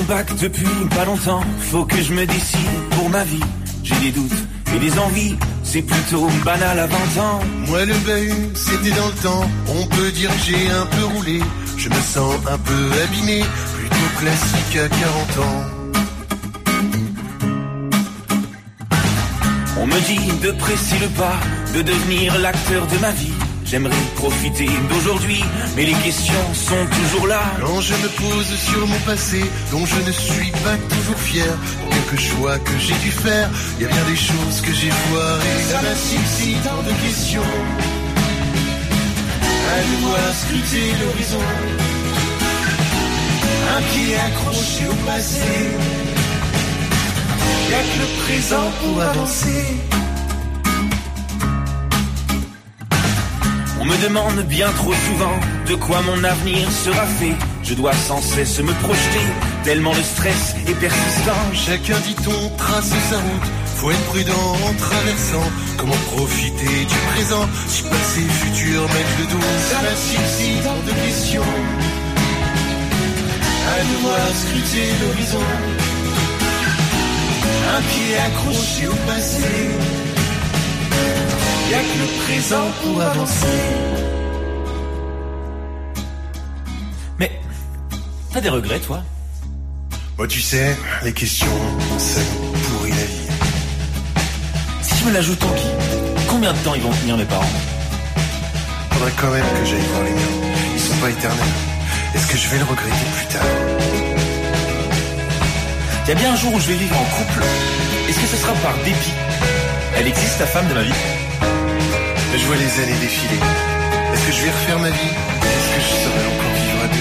bac depuis pas longtemps. Faut que je me décide pour ma vie. J'ai des doutes et des envies, c'est plutôt banal à vingt ans. Moi le bahut, c'était dans le temps. On peut dire que j'ai un peu roulé. Je me sens un peu abîmé, plutôt classique à quarante ans. On me dit de presser le pas, de devenir l'acteur de ma vie. J'aimerais profiter d'aujourd'hui, mais les questions sont toujours là. Quand je me pose sur mon passé, dont je ne suis pas toujours fier, pour quelques choix que j'ai dû faire, il y a bien des choses que j'ai foirées. Ça m'incite tant de questions, à devoir scruter l'horizon, un pied accroché au passé. Y'a que le présent pour avancer. On me demande bien trop souvent de quoi mon avenir sera fait. Je dois sans cesse me projeter, tellement le stress est persistant. Chacun dit-on trace sa route, faut être prudent en traversant. Comment profiter du présent, si passé et futur mettent le doute. Ça m'incite tant de questions, à devoir scruter l'horizon, un pied accroché au passé. Y'a que le présent pour avancer. Mais t'as des regrets, toi? Moi, tu sais, les questions, ça nous pourrit la vie. Si je me la joue, tant pis. Combien de temps ils vont tenir, mes parents? Faudrait quand même que j'aille voir les miens. Ils sont pas éternels. Est-ce que je vais le regretter plus tard? Y a bien un jour où je vais vivre en couple. Est-ce que ce sera par dépit? Elle existe, la femme de ma vie? Je vois les années défiler. Est-ce que je vais refaire ma vie? Est-ce que je saurai encore vivre à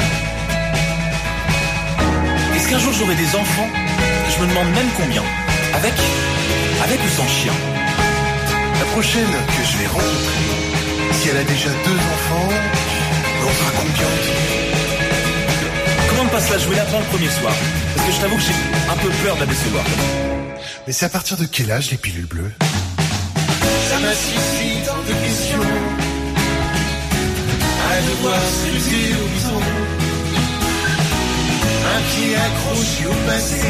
deux? Est-ce qu'un jour j'aurai des enfants? Je me demande même combien. Avec Avec ou sans chien? La prochaine que je vais rencontrer, si elle a déjà deux enfants, on fera combien? Comment ne pas se la jouer lapin le premier soir? Parce que je t'avoue que j'ai un peu peur de la décevoir. Mais c'est à partir de quel âge les pilules bleues? Ça m'incite tant de questions, à devoir scruter l'horizon, un pied accroché au passé.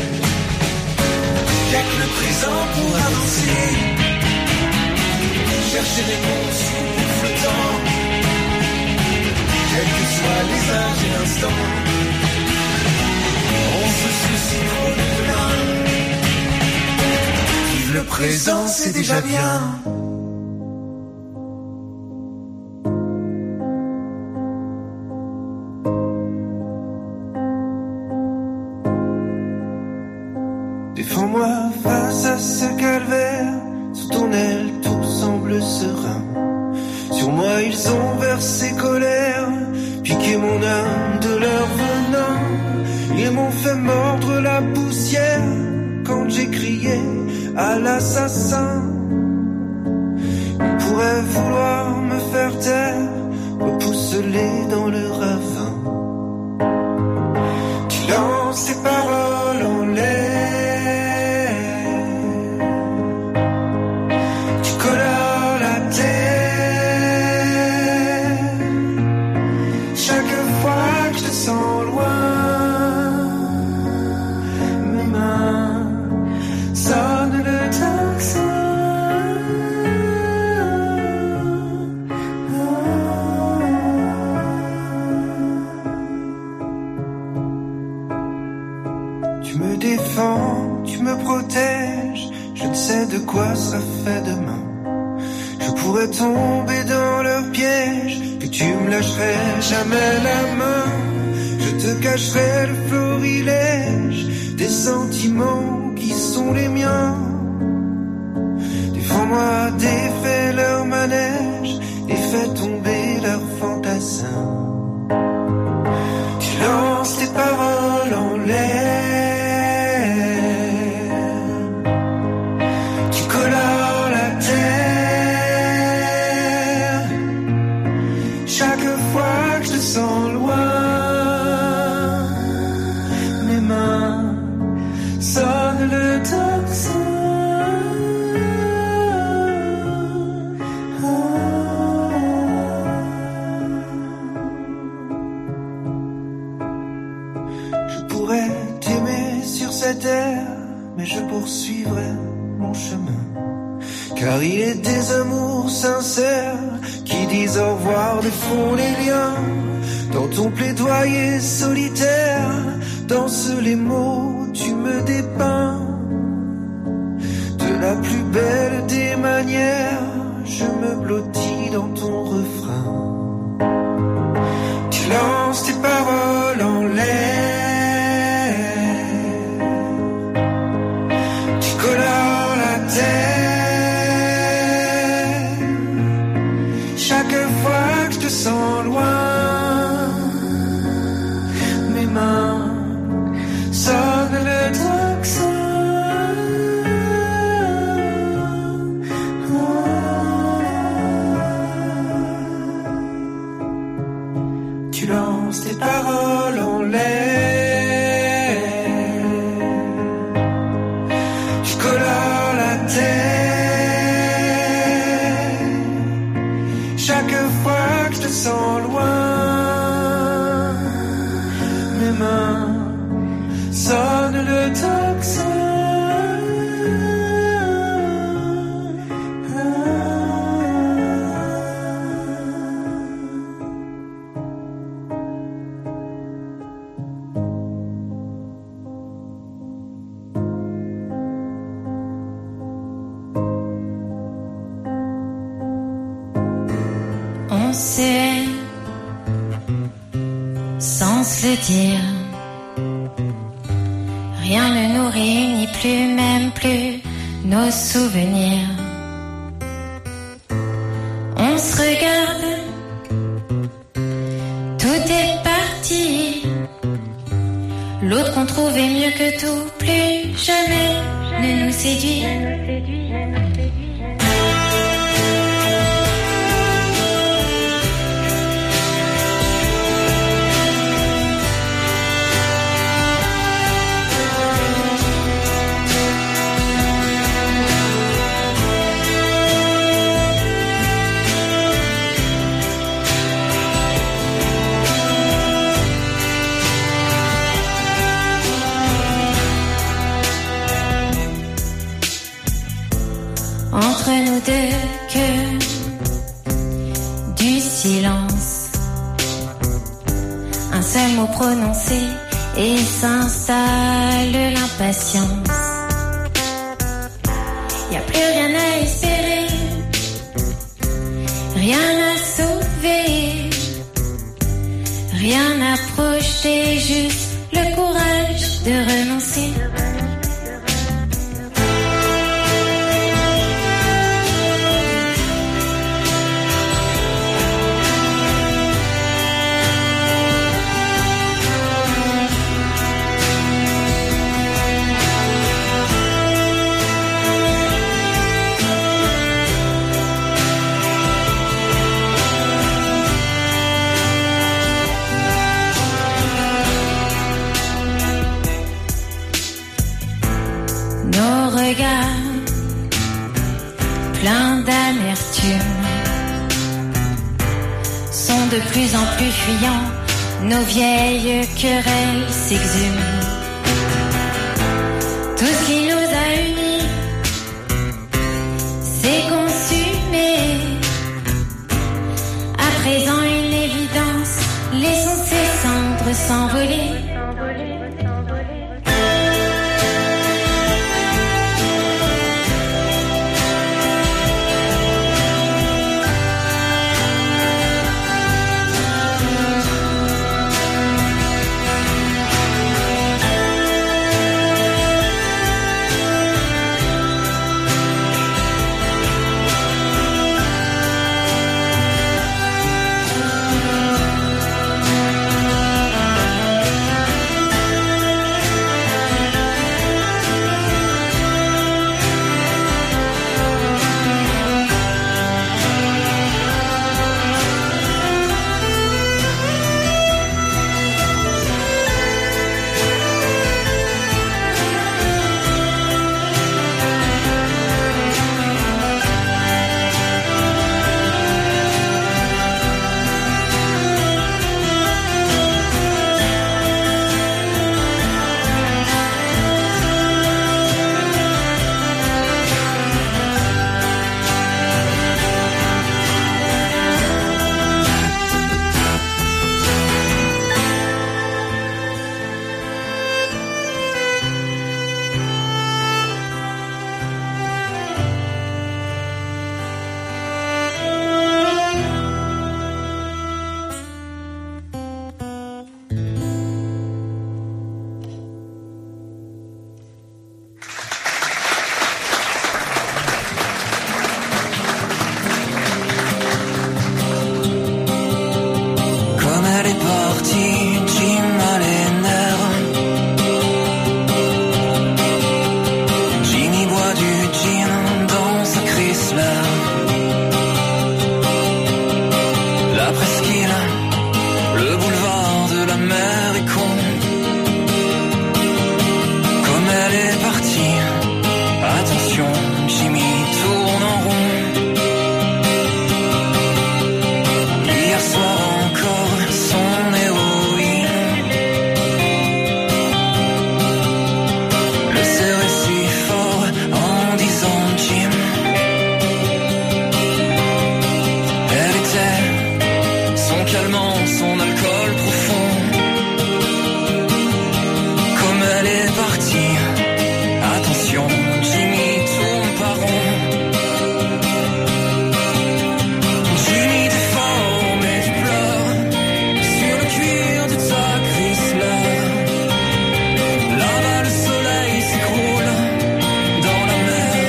Y'a que le présent pour avancer, chercher réponse en flottant, quels que soient les âges et l'instant. On se soucie trop de demain. Le présent, c'est déjà bien. Défends-moi face à ce calvaire. Sous ton aile, tout semble serein. Sur moi, ils ont versé colère, piqué mon âme de leur venin. Ils m'ont fait mordre la poussière quand j'ai crié à l'assassin. Ils pourraient vouloir me faire taire, repousse-les dans le ravin. Tu lances tes paroles en l'air, tu colores la terre. Chaque fois que je te sens loin, mes mains sonne le tocsin. Tu me défends, tu me protèges, je ne sais de quoi sera fait demain. Je pourrais tomber dans leur piège, et tu me lâcherais jamais la main. Je te cacherai le florilège des sentiments qui sont les miens. Défends-moi, défais leur manège et fais tomber leurs fantassins. Tu lances tes paroles en l'air, tu colores la terre. Chaque fois que je te sens loin, cette ère, mais je poursuivrai mon chemin. Car il est des amours sincères qui disent au revoir, défont les liens. Dans ton plaidoyer solitaire, dansent les mots, tu me dépeins. De la plus belle des manières, je me blottis dans ton refrain. Tu lances tes paroles en l'air, tu colores la terre. Chaque fois que je te sens loin, mes mains sonnent le tocsin. Tu lances tes paroles en l'air, tu colores la terre. Chaque fois que je te sens loin, mes mains sonnent le tocsin. On sait, sans se le dire, rien ne nous réunit plus, même plus nos souvenirs. On se regarde, tout est parti. L'autre qu'on trouvait mieux que tout, plus jamais ne nous séduit. Entre nous deux que du silence, un seul mot prononcé et s'installe l'impatience. Y a plus rien à espérer, rien à sauver, rien à projeter, juste le courage de renoncer. Regards pleins d'amertume sont de plus en plus fuyants, nos vieilles querelles s'exhument. Tout ce qui nous a unis s'est consumé. À présent une évidence, laissons ces cendres s'envoler. le serrer si fort en disant Jim. Elle était son calmant, son alcool profond. Comme elle est partie, attention, Jimmy tourne pas rond. Jimmy déforme et tu pleures sur le cuir de ta Chrysler. Là-bas le soleil s'écroule dans la mer.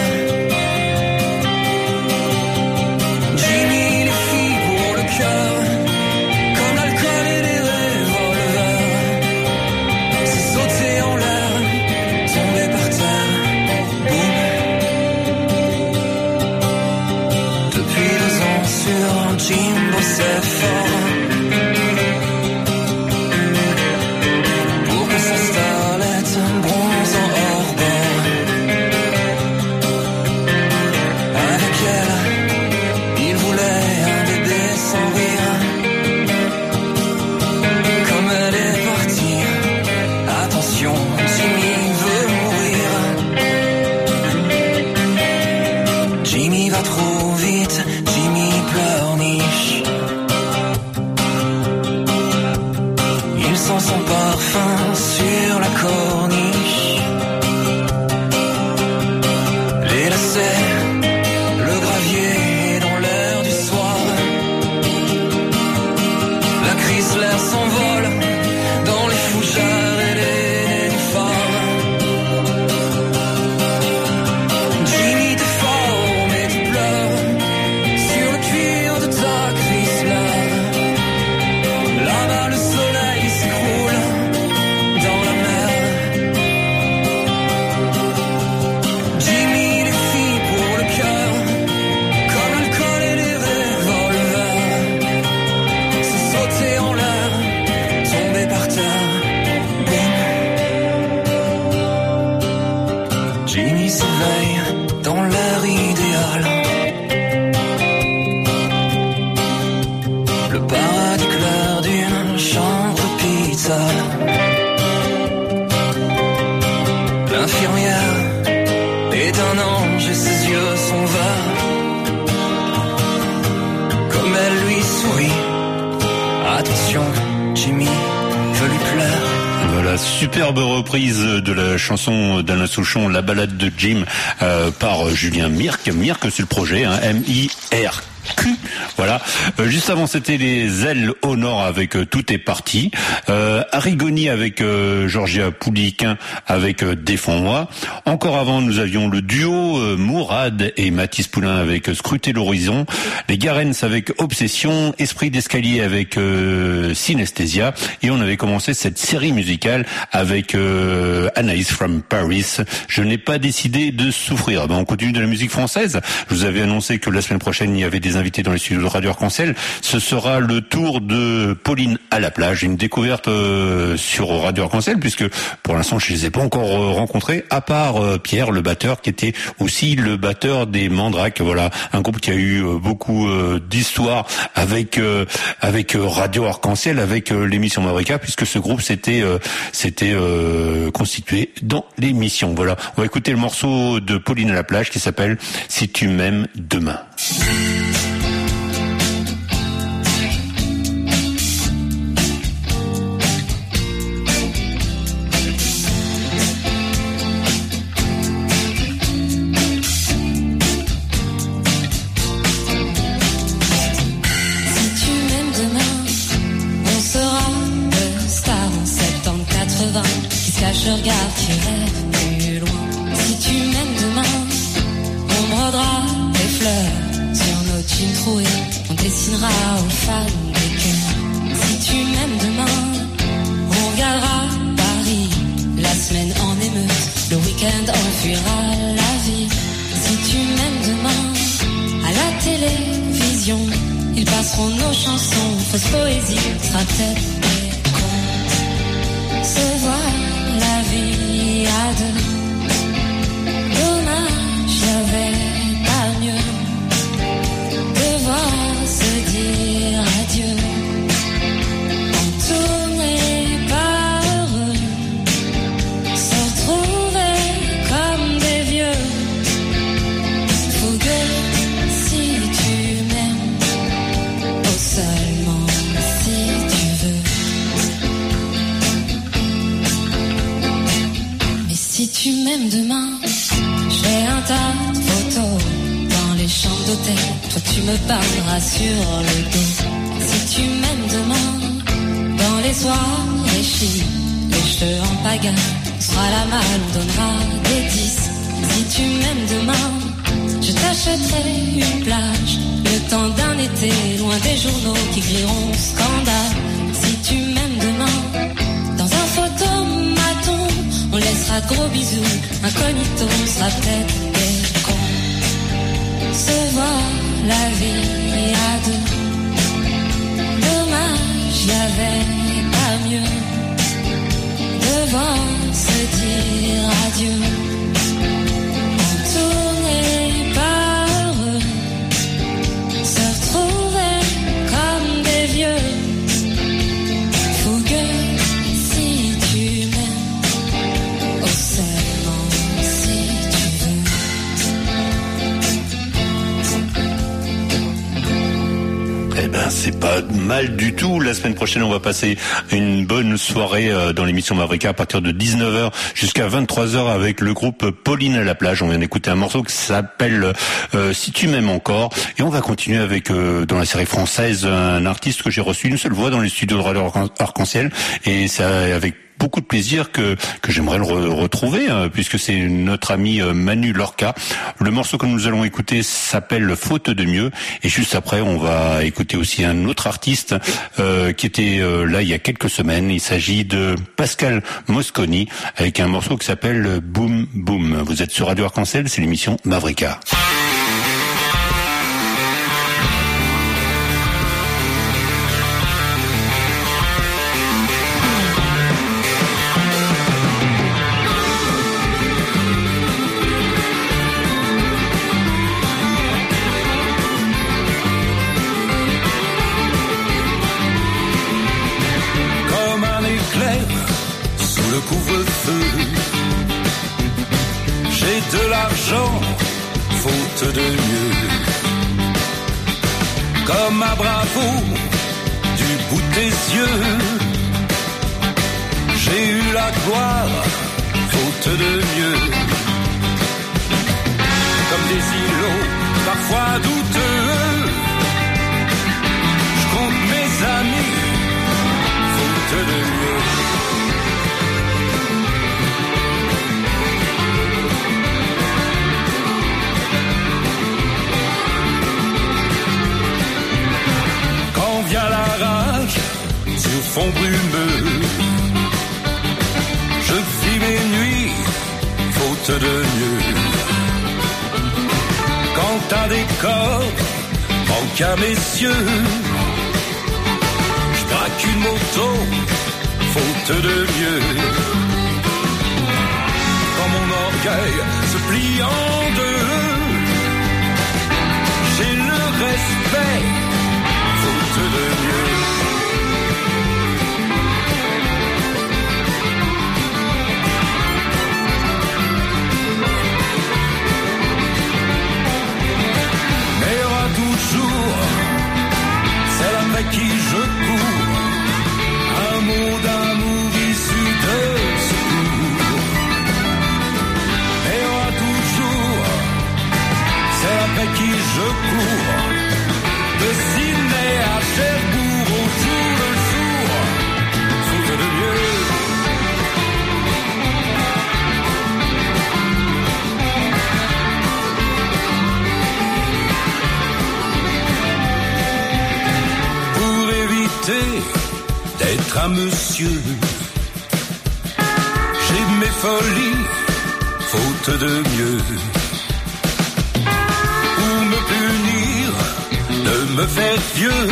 Jimmy les filles pour le cœur, comme l'alcool et les revolvers. C'est sauter en l'air, tomber par terre, boum. Depuis deux ans sur Jim bossait fort pour que sa starlette bronze en hors bord. Avec elle, il voulait un bébé sans rire. Comme elle est partie, attention, Jimmy veut mourir. Jimmy va trop vite, Jimmy pleurniche. Il sent son parfum sur la corniche. Les lacets, le gravier dans l'air du soir. La Chrysler s'envole dans les fougères et les nénuphars. Jimmy déforme et tu pleures sur le cuir de ta Chrysler. Là-bas le soleil s'écroule dans la mer. Jimmy les filles pour le cœur, comme l'alcool et les revolvers. C'est sauter en l'air, tomber par terre, boum. Jimmy s'éveille dans l'air idéal. Le paradis clair d'une chambre d'hôpital. L'infirmière est un ange et ses yeux sont verts. Comme elle lui sourit, attention, Jimmy veut lui plaire. Voilà, superbe reprise de la chanson d'Alain Souchon, La balade de Jim, euh, par Julien Mirk. Mirk, c'est le projet, hein, M I R Q. Voilà. Euh, juste avant, c'était les ailes au nord avec euh, Tout est parti. Euh, Arrigoni avec euh, Georgia Pouliquin avec euh, Défends-moi. Encore avant, nous avions le duo euh, Mourad et Mathis Poulain avec euh, Scruter l'horizon. Les Garens avec Obsession. Esprit d'escalier avec euh, Synesthésia. Et on avait commencé cette série musicale avec euh, Anaïs from Paris. Je n'ai pas décidé de souffrir. Ben, on continue de la musique française. Je vous avais annoncé que la semaine prochaine, il y avait des invités dans les studios de Radio Arc-en-Ciel. Ce sera le tour de Pauline à la plage, une découverte euh, sur Radio Arc-en-Ciel, puisque pour l'instant je les ai pas encore euh, rencontrés, à part euh, Pierre, le batteur, qui était aussi le batteur des Mandrake. Voilà, un groupe qui a eu euh, beaucoup euh, d'histoires avec euh, avec euh, Radio Arc-en-Ciel, avec euh, l'émission Mavrika, puisque ce groupe s'était euh, s'était euh, constitué dans l'émission. Voilà, on va écouter le morceau de Pauline à la plage qui s'appelle Si tu m'aimes demain. Je regarde, j'irai plus loin. Si tu m'aimes demain, on brodera des fleurs sur nos jeans troués. On dessinera aux femmes des cœurs. Si tu m'aimes demain, on regardera Paris. La semaine en émeute, le week-end on fuira la vie. Si tu m'aimes demain, à la télévision, ils passeront nos chansons. Fausse poésie, sera peut-être des contes. Se voir la vie à deux. Dommage, j'avais pas mieux. Devoir se dire adieu. En tout n'est pas heureux. Se retrouver Si tu m'aimes demain, je fais un tas de photos dans les chambres d'hôtel. Toi tu me parleras sur le dos. Si tu m'aimes demain, dans les soirées chic, les cheveux en pagaille, on sera la malle, on donnera des dix. Si tu m'aimes demain, je t'achèterai une plage, le temps d'un été, loin des journaux qui crieront scandale. Si tu m'aimes demain, dans un photomaton, on laissera de gros bisous, incognito, on sera peut-être des cons. Se voir la vie à deux, dommage, y avait pas mieux. Devoir se dire adieu, entourné par eux, se retrouver comme des vieux. Fougueux, si tu m'aimes, oh seulement si tu veux. Eh ben, c'est pas mal du tout. La semaine prochaine, on va passer une bonne soirée dans l'émission Mavrika à partir de dix-neuf heures jusqu'à vingt-trois heures avec le groupe Pauline à la plage. On vient d'écouter un morceau qui s'appelle euh, Si tu m'aimes encore. Et on va continuer avec, euh, dans la série française, un artiste que j'ai reçu une seule fois dans les studios de Radio Arc-en-Ciel. Et ça, avec beaucoup de plaisir que que j'aimerais le re- retrouver hein, puisque c'est notre ami euh, Manu Lorca. Le morceau que nous allons écouter s'appelle Faute de mieux et juste après on va écouter aussi un autre artiste euh, qui était euh, là il y a quelques semaines. Il s'agit de Pascal Mosconi avec un morceau qui s'appelle Boum Boum. Vous êtes sur Radio Arc-en-Ciel, c'est l'émission Mavrika. Couvre-feu, j'ai de l'argent, faute de mieux. Comme un bravo du bout des yeux, j'ai eu la gloire, faute de mieux. Comme des îlots, parfois douteux, je compte mes amis, faute de mieux. Vient la rage sur fond brumeux, je vis mes nuits, faute de mieux. Quand un décor manque à mes yeux, je braque une moto, faute de mieux. Quand mon orgueil se plie en deux, j'ai le respect, faute de mieux. Mais il y aura toujours celle après qui je cours, un mot d'amour issu de secours. Mais il y aura toujours celle après qui je cours, de Sydney à Cherbourg au jour le jour, faute de mieux. Pour éviter d'être un monsieur, j'ai mes folies, faute de mieux. Pour me punir, de me faire vieux,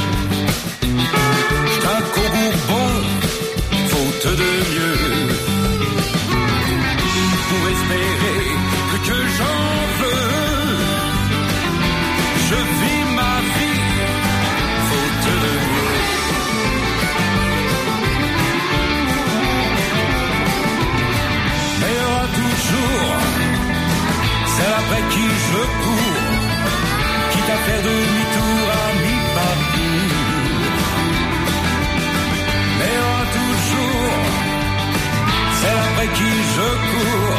je trinque au bourbon, faute de mieux. Pour espérer plus que j'en veux, je vis ma vie, faute de mieux. Mais il y aura toujours celle après qui je cours, quitte à faire demi-tour à mi-parcours. Mais il y aura toujours celle après qui je cours,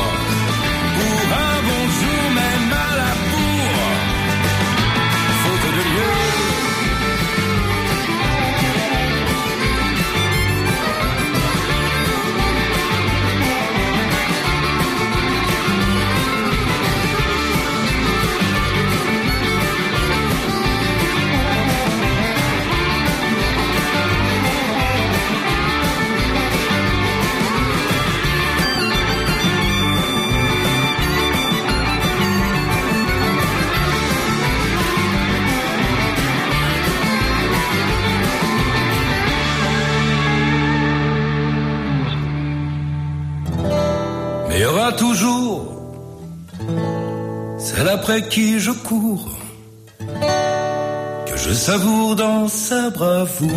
Mais il y aura toujours celle après qui je cours, que je savoure dans sa bravoure.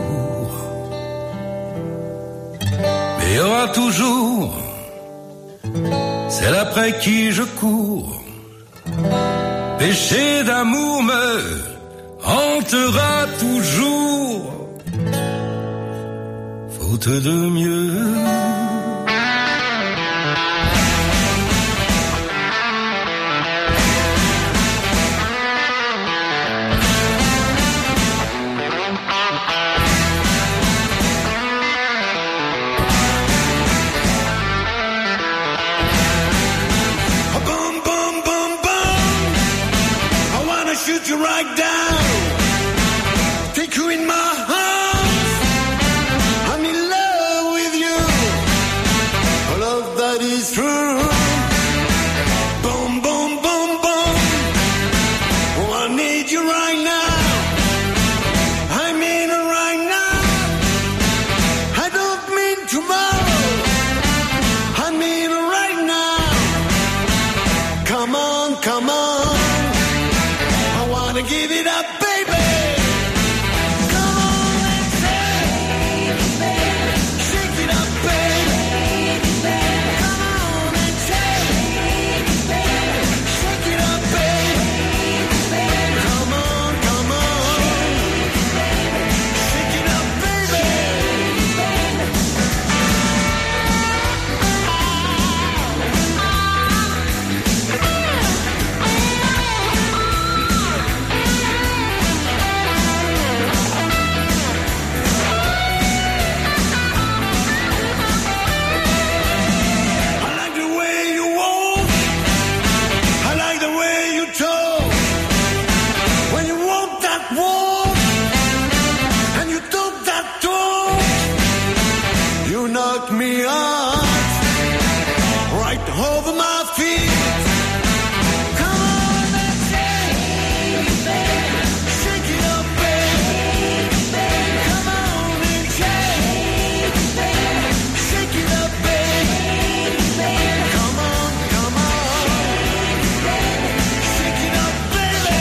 Mais il y aura toujours celle après qui je cours, péché d'amour me hantera toujours, faute de mieux. Shoot you right down, take you in my arms, I'm in love with you, a love that is true. Boom, boom, boom, boom, oh, I need you right now, I mean right now, I don't mean tomorrow, I mean right now. Come on, come on, give it up, baby. Come on and take it, baby. Shake it up, baby. Come on and take it, baby. Shake it up, baby. Come on, come on. Shake it up, baby. Knock me out right over my feet. Come on and take it, baby. Shake it up, baby. Come on and take it, baby. Shake it up, baby. Come on, come on. Shake it up, baby.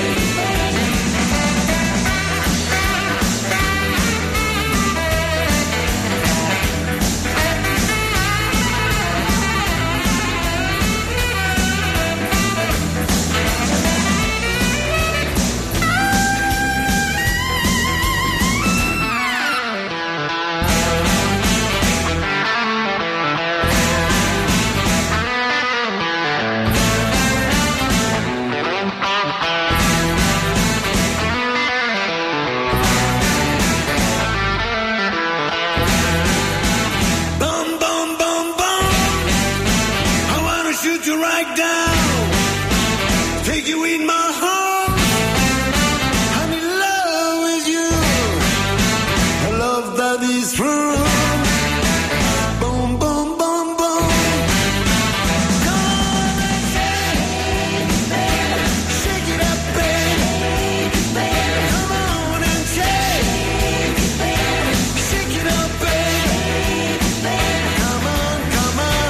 Shoot you right down, take you in my heart, I'm in love with you, a love that is true. Boom, boom, boom, boom. Come on and take it, baby. Shake it up, baby. Come on and take it, baby. Shake it up, baby. Come on, come on.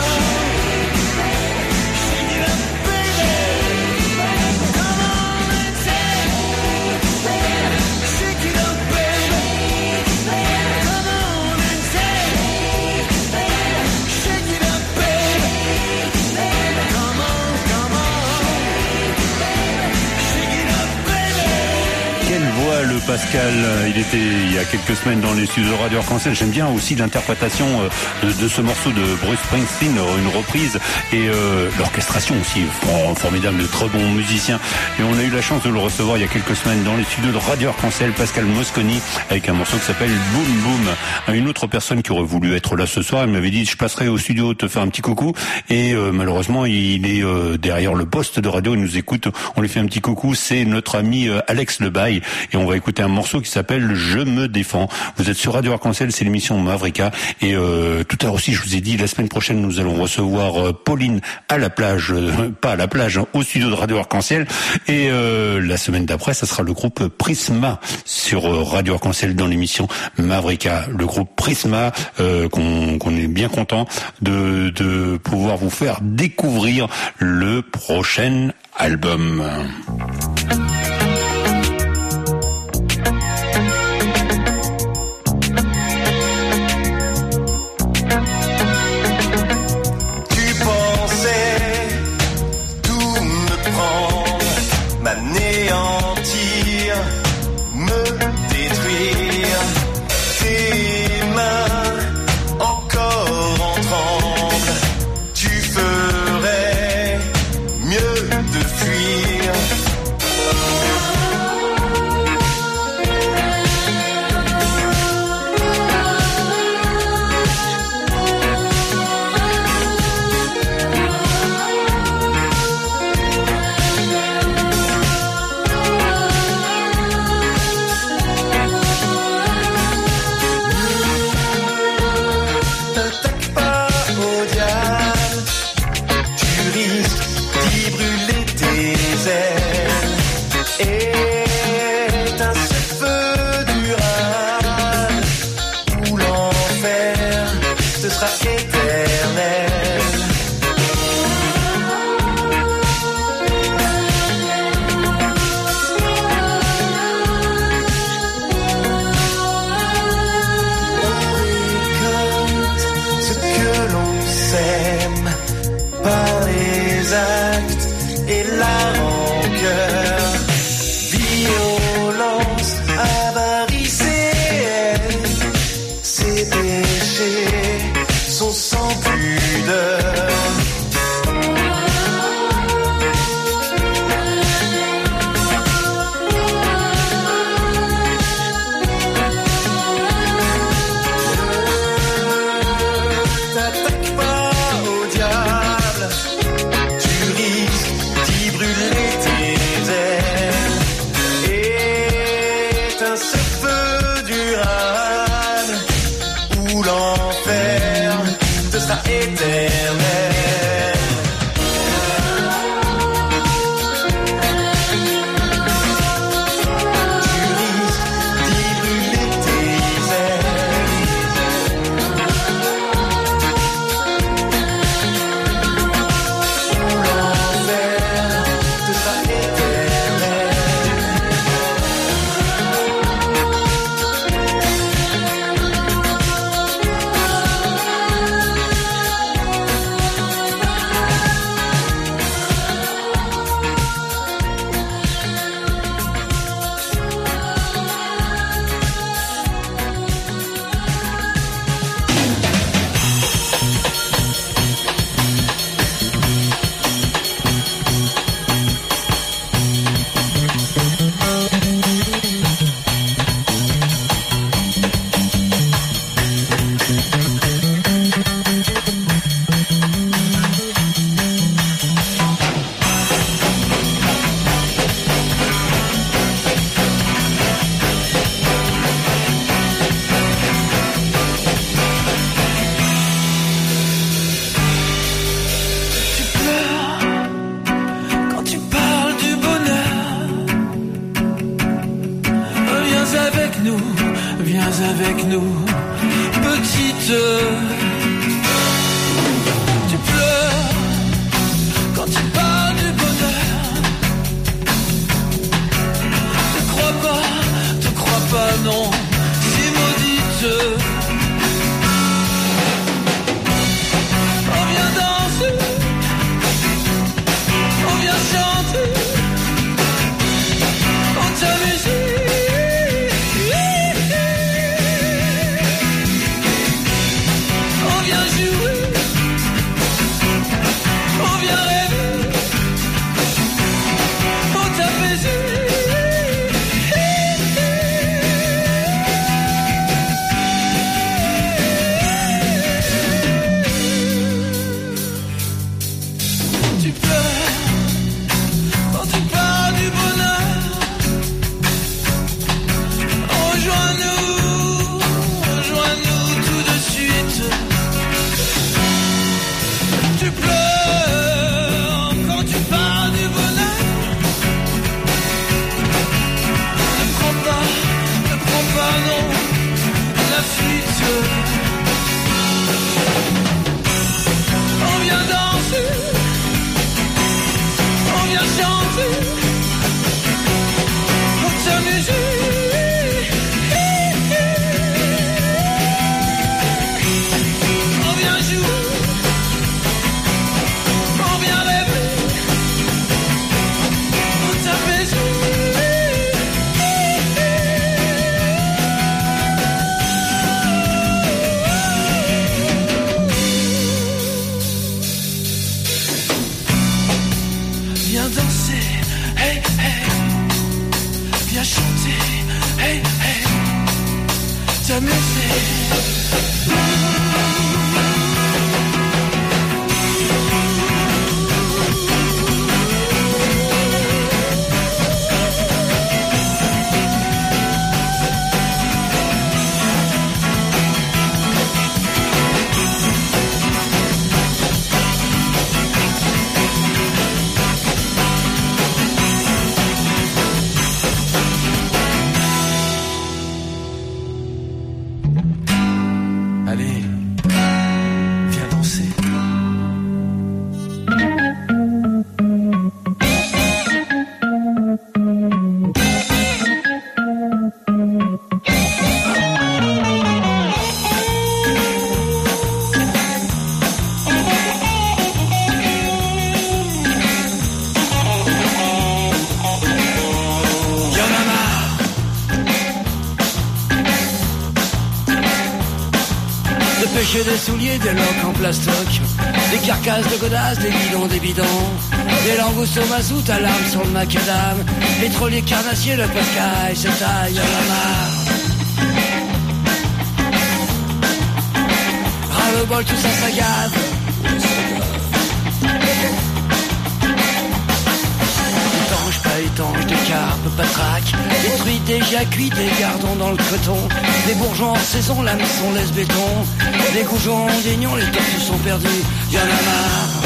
Le Pascal, il était il y a quelques semaines dans les studios de Radio Arc-en-Ciel. J'aime bien aussi l'interprétation de, de ce morceau de Bruce Springsteen, une reprise, et euh, l'orchestration aussi, formidable, de très bons musiciens. Et on a eu la chance de le recevoir il y a quelques semaines dans les studios de Radio Arc-en-Ciel, Pascal Mosconi, avec un morceau qui s'appelle Boom Boom. Une autre personne qui aurait voulu être là ce soir, elle m'avait dit je passerai au studio te faire un petit coucou, et euh, malheureusement il est euh, derrière le poste de radio, il nous écoute, on lui fait un petit coucou, c'est notre ami euh, Alex Lebaille, et on va écouter c'était un morceau qui s'appelle Je me défends. Vous êtes sur Radio Arc-en-Ciel, c'est l'émission Mavrika. Et euh, tout à l'heure aussi, je vous ai dit, la semaine prochaine, nous allons recevoir euh, Pauline à la plage, euh, pas à la plage, hein, au studio de Radio Arc-en-Ciel. Et euh, la semaine d'après, ça sera le groupe Prisma sur euh, Radio Arc-en-Ciel dans l'émission Mavrika. Le groupe Prisma, euh, qu'on, qu'on est bien content de, de pouvoir vous faire découvrir le prochain album. Chanter, on t'amuse. s'amuser. Des souliers, des loques en plastoc, des carcasses de godasses, des bidons, des bidons, des langoustes au mazout, à l'arme sur le macadam, pétrolier carnassier, le pascaille, se taille à la marre. Ras le bol, tout ça, ça gave. Étanche, pas étanche, des carpes, patraques, des truites, des jacqueries, des gardons dans le coton, des bourgeons en saison, l'hameçon laisse béton, des goujons, des nions, les tortues sont perdues, y'en a marre.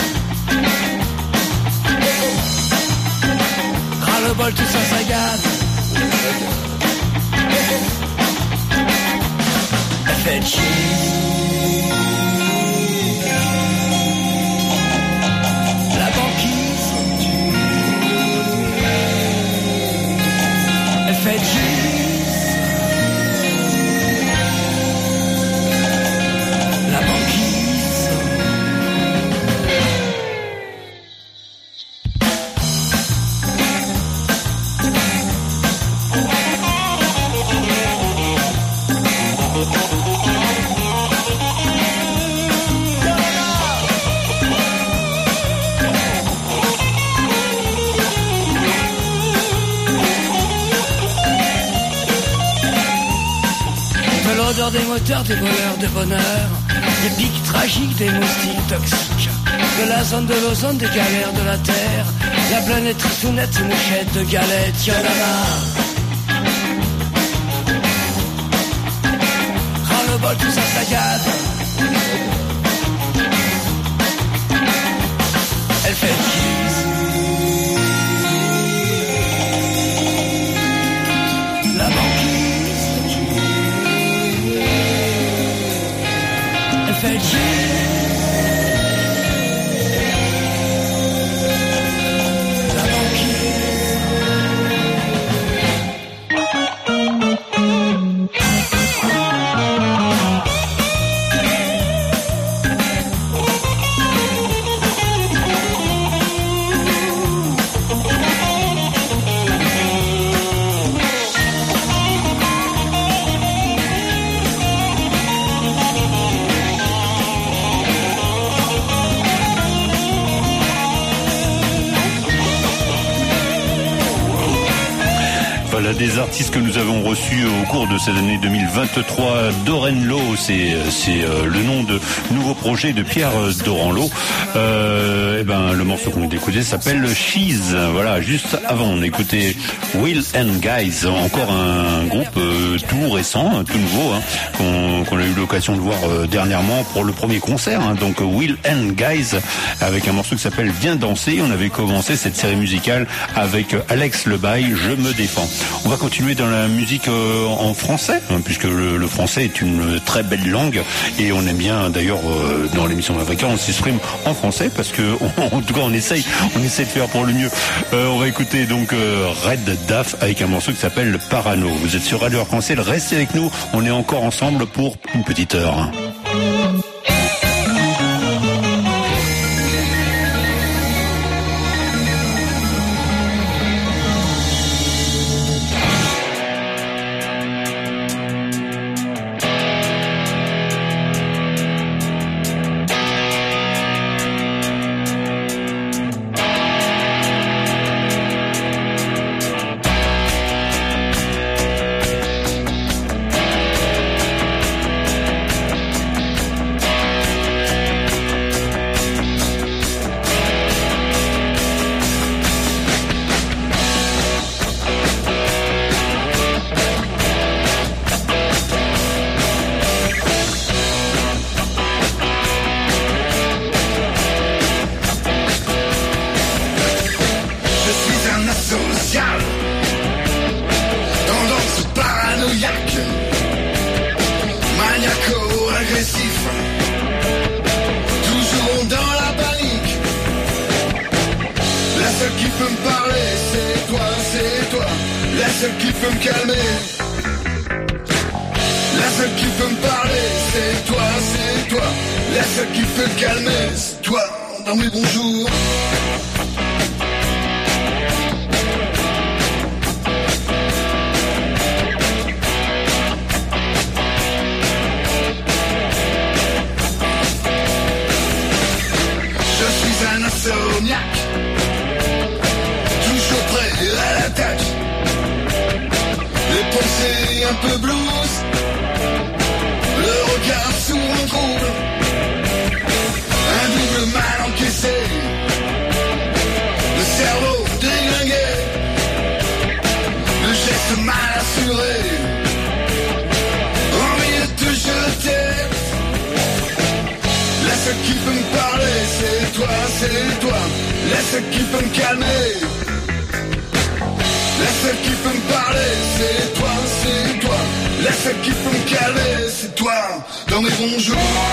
Ras le bol, tout ça, ça gave. Elle fait cheese. La banquise. Elle fait cheese. La banquise. De l'odeur des moteurs, des voleurs de bonheur, des pics tragiques, des moustiques toxiques, de la zone de l'ozone, des galères de la terre, la planète tristounette, mouchette de galettes, y'en a marre. Ras le bol, tout ça, ça gave. Elle fait cheese. La banquise. Elle fait cheese. La Voilà des artistes que nous avons reçus au cours de cette année deux mille vingt-trois. Dorenlo, c'est c'est euh, le nom de nouveau projet de Pierre Dorenlo. Euh, et ben le morceau qu'on vient d'écouter s'appelle Cheese. Voilà, juste avant on écoutait Will and Guys, encore un groupe euh, tout récent, tout nouveau, hein, qu'on qu'on a eu l'occasion de voir euh, dernièrement pour le premier concert. Hein, donc Will and Guys avec un morceau qui s'appelle Viens danser. On avait commencé cette série musicale avec Alex Lebaille, Je me défends. On va continuer dans la musique euh, en français, hein, puisque le, le français est une très belle langue et on aime bien d'ailleurs euh, dans l'émission Africaine on s'exprime en français parce que on, en tout cas on essaye, on essaye de faire pour le mieux. Euh, on va écouter donc euh, Red Daf avec un morceau qui s'appelle Parano. Vous êtes sur Radio Arc-en-Ciel, restez avec nous, on est encore ensemble pour une petite heure. seule qui peut me calmer, la seule qui peut me parler, c'est toi, c'est toi. La seule qui peut me calmer, c'est toi, dans mes bons jours. Je suis un insomniaque, toujours prêt à l'attaque. Les pensées un peu blues, le regard sourd en trouble, un double mal encaissé, le cerveau déglingué, le geste mal assuré, envie de te jeter. La seule qui peut me parler, c'est toi, c'est toi. La seule qui peut me calmer, la seule qui peut me parler, c'est toi, c'est toi. La seule qui peut me calmer, c'est toi, dans mes bons jours.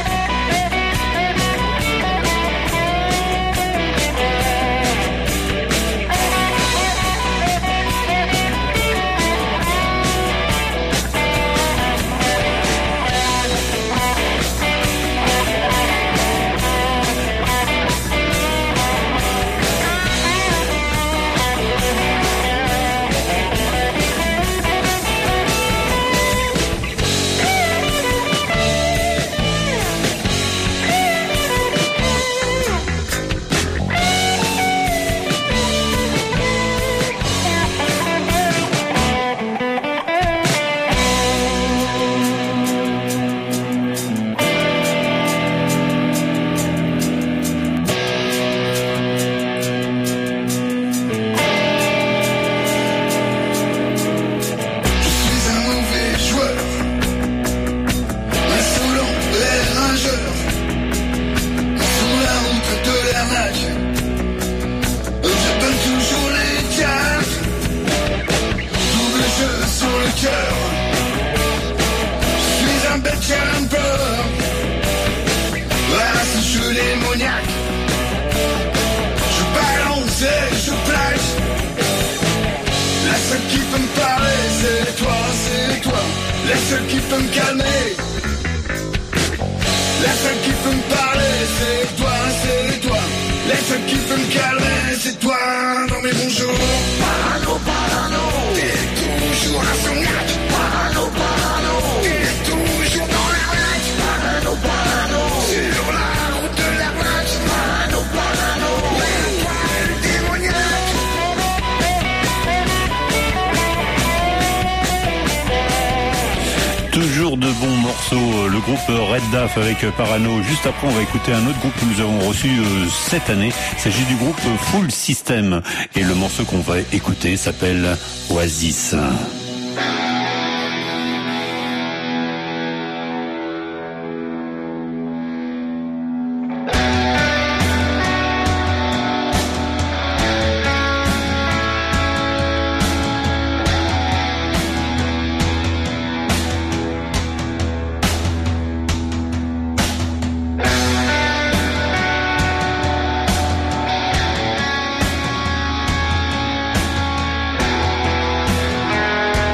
Le groupe Red Daf avec Parano. Juste après, on va écouter un autre groupe que nous avons reçu euh, cette année. Il s'agit du groupe Full System. Et le morceau qu'on va écouter s'appelle Oasis. We'll be right back.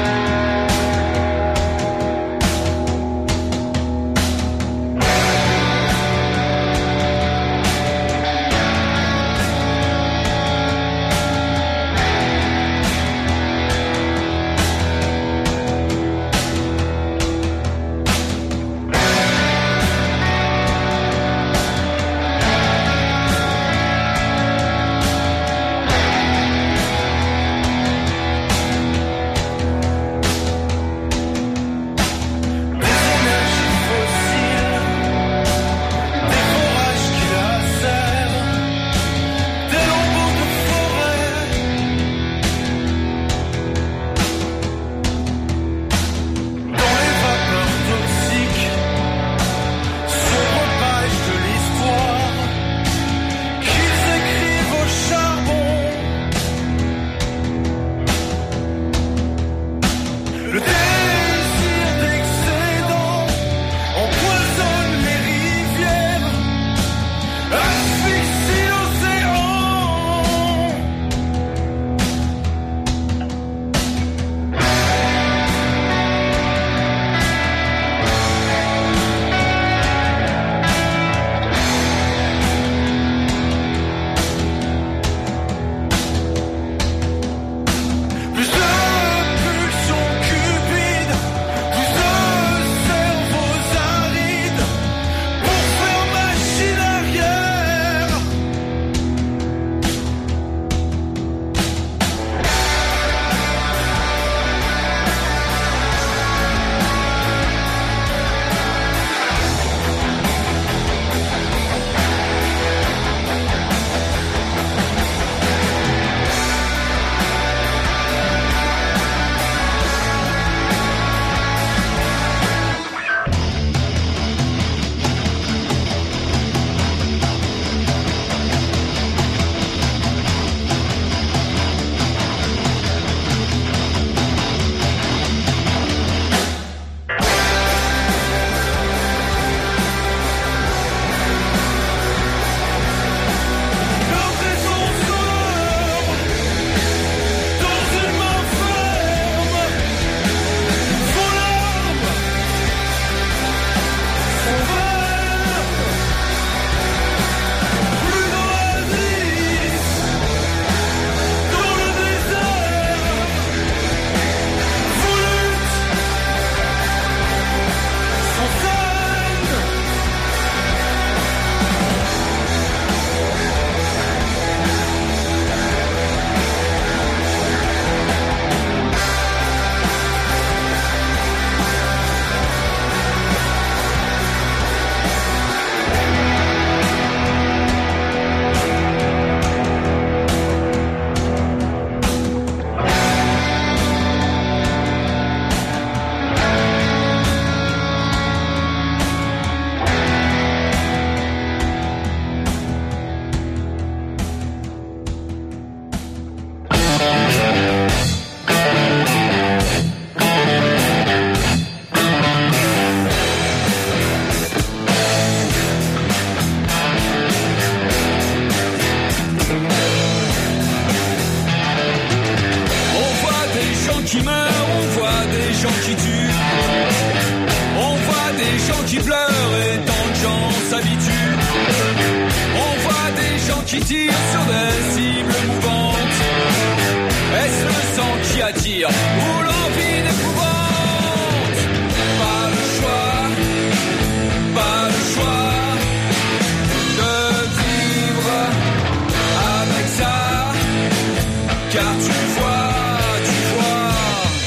qui tire sur des cibles mouvantes? Est-ce le sang qui attire ou l'envie d'épouvante? Pas le choix, pas le choix de vivre avec ça, car tu vois, tu vois,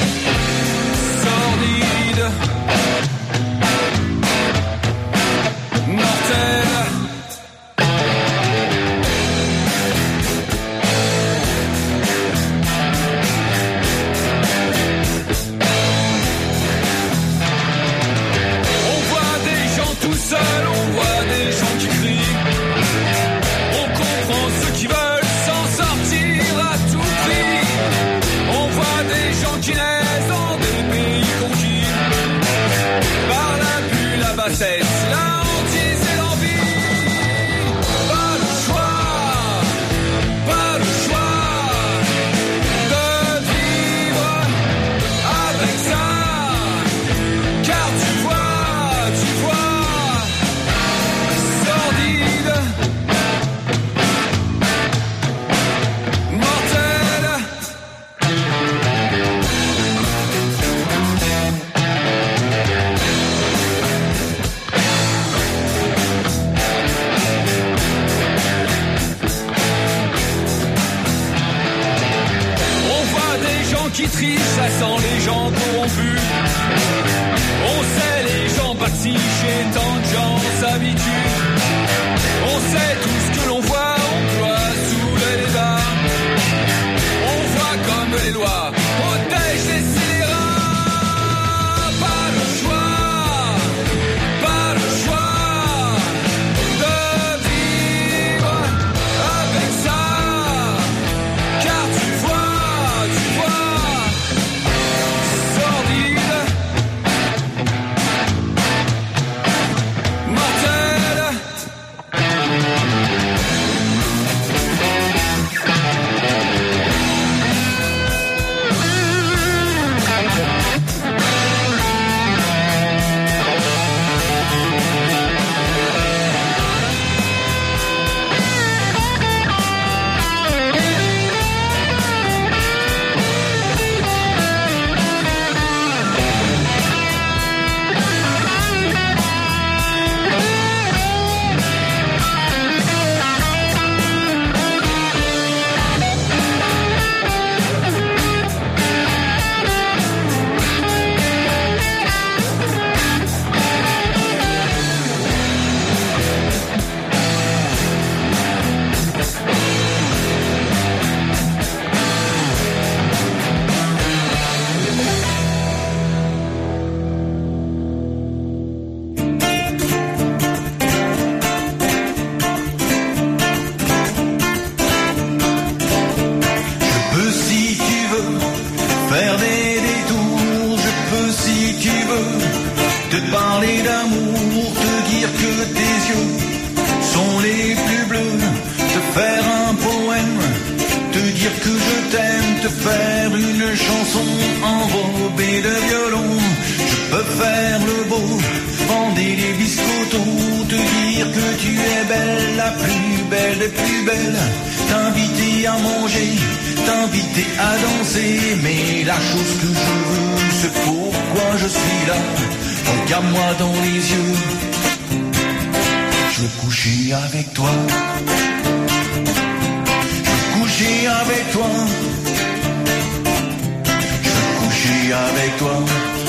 sordide, mortel. On voit des gens qui crient, on comprend ceux qui veulent s'en sortir à tout prix. On voit des gens qui naissent dans des pays conquis par l'abus, la bassesse, la hantise et l'envie. Pas le choix, pas le choix de vivre avec ça, car tu vois, tu vois, qui trichent, ça sent les gens corrompus. On sait les gens bâtis chez tant de gens s'habituent. On sait tout ce que l'on voit, on ploie sous les débats. On voit comme les lois protègent les scélérats. Pas le choix, pas le choix de vivre avec ça, car tu vois, tu vois, avec toi, je veux coucher avec toi, je veux coucher avec toi.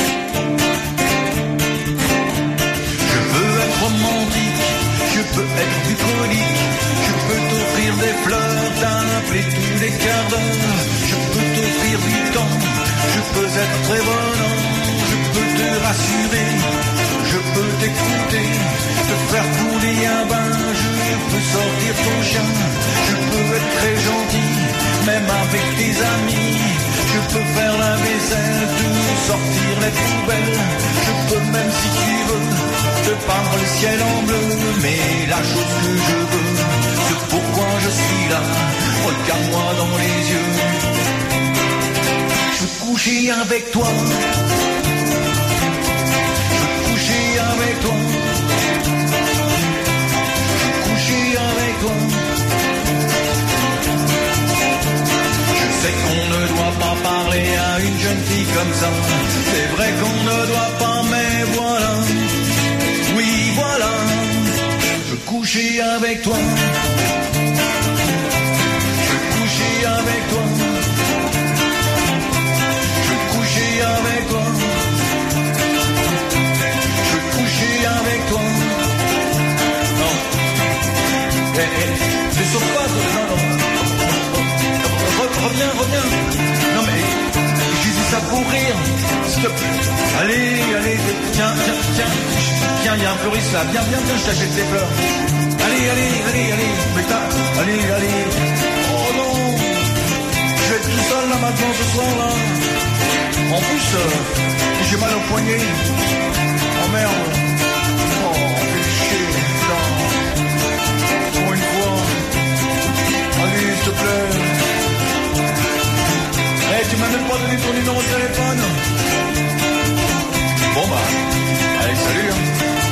Je veux être romantique, je peux être bucolique, je peux t'offrir des fleurs, t'appeler tous les quarts d'heure, je peux t'offrir du temps, je peux être très bonhomme, je peux te rassurer, je peux t'écouter, te faire couler un bain, je peux sortir ton chien, je peux être très gentil, même avec tes amis, je peux faire la vaisselle, tout sortir les poubelles, je peux même si tu veux, te peindre le ciel en bleu, mais la chose que je veux, c'est pourquoi je suis là, regarde-moi dans les yeux, je veux coucher avec toi, je veux coucher avec toi, je veux coucher avec toi. comme ça. C'est vrai qu'on ne doit pas, mais voilà. Oui, voilà. Je veux coucher avec toi. Je veux coucher avec toi. Je veux coucher avec toi. Je veux coucher avec toi. Non. Eh, eh, ne saute pas, non, non. Re- reviens, reviens. Non mais, je dis ça pour rire. S'il te plaît. Allez, allez, tiens, tiens, tiens. Tiens, il y a un fleuriste là. Viens, viens, viens, je t'achète des fleurs. Allez, allez, allez, allez. Mais t'as, allez, allez. Oh non. Je vais être tout seul là maintenant ce soir là. En plus, euh, j'ai mal au poignet. Oh merde. Oh, fais chier, putain. Pour une fois. Allez, s'il te plaît. Eh, hey, tu m'as même pas donné ton numéro de téléphone. Bon bah, allez, salut hein.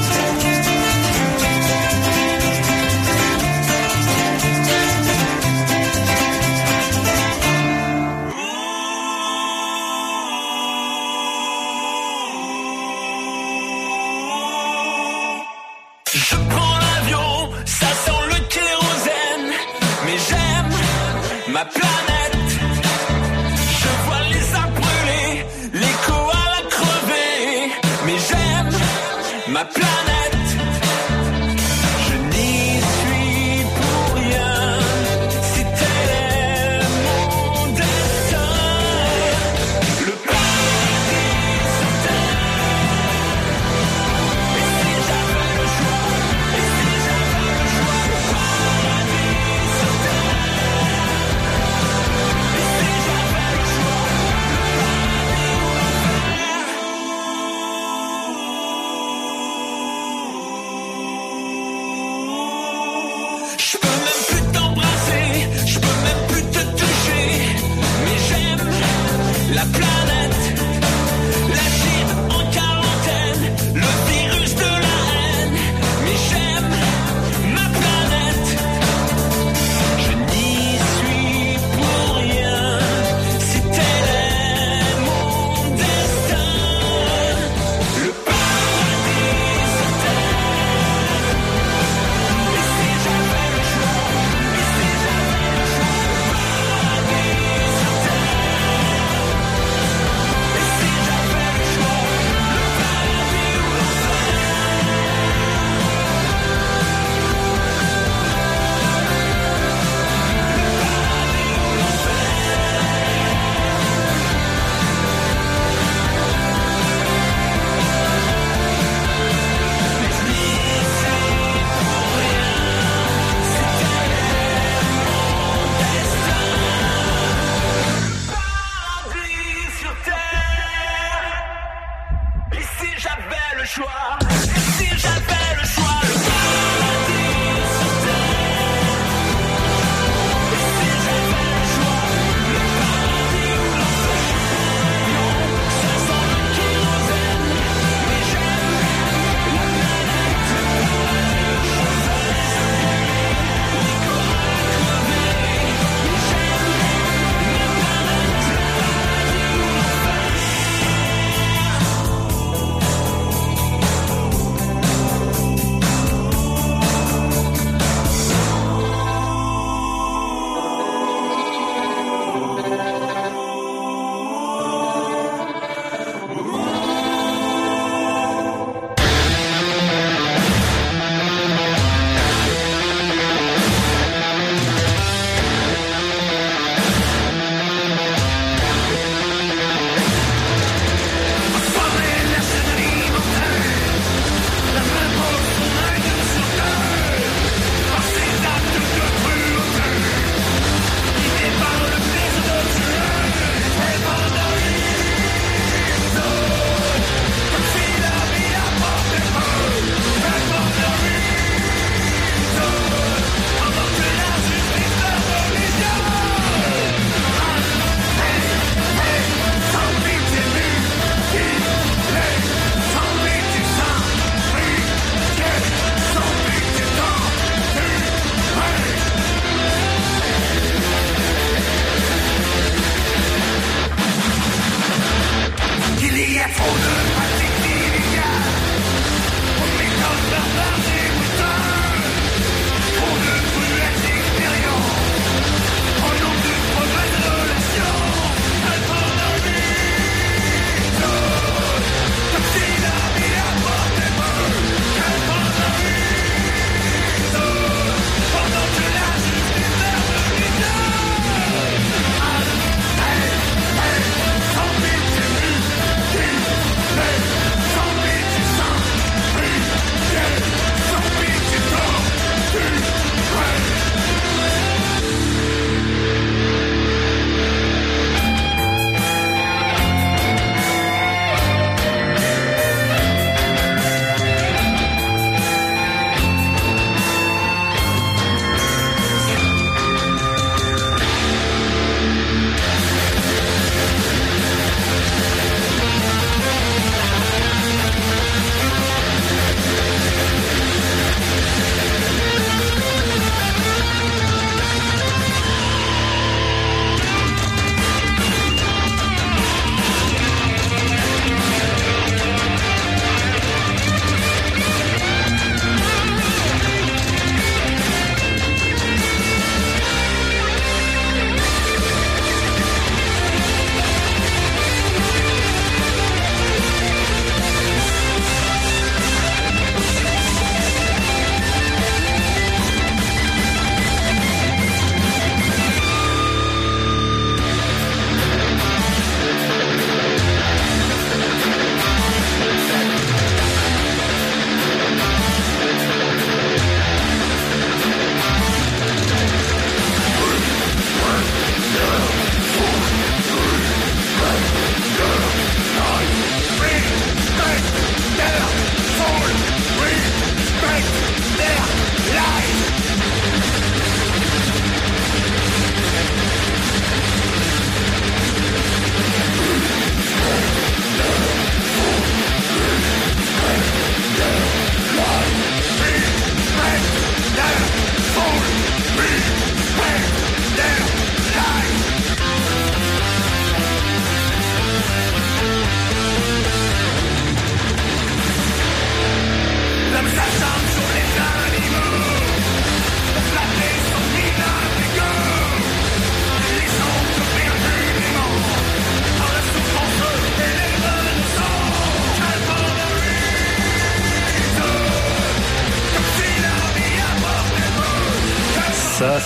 Je prends l'avion, ça sent le kérosène, mais j'aime ma planète. Je vois les arbres brûler, les koalas crever, mais j'aime ma planète. Je n'y suis pour rien, si tel est mon destin. Le paradis sur terre. Et si j'avais le choix, et si j'avais le choix, le paradis sur terre.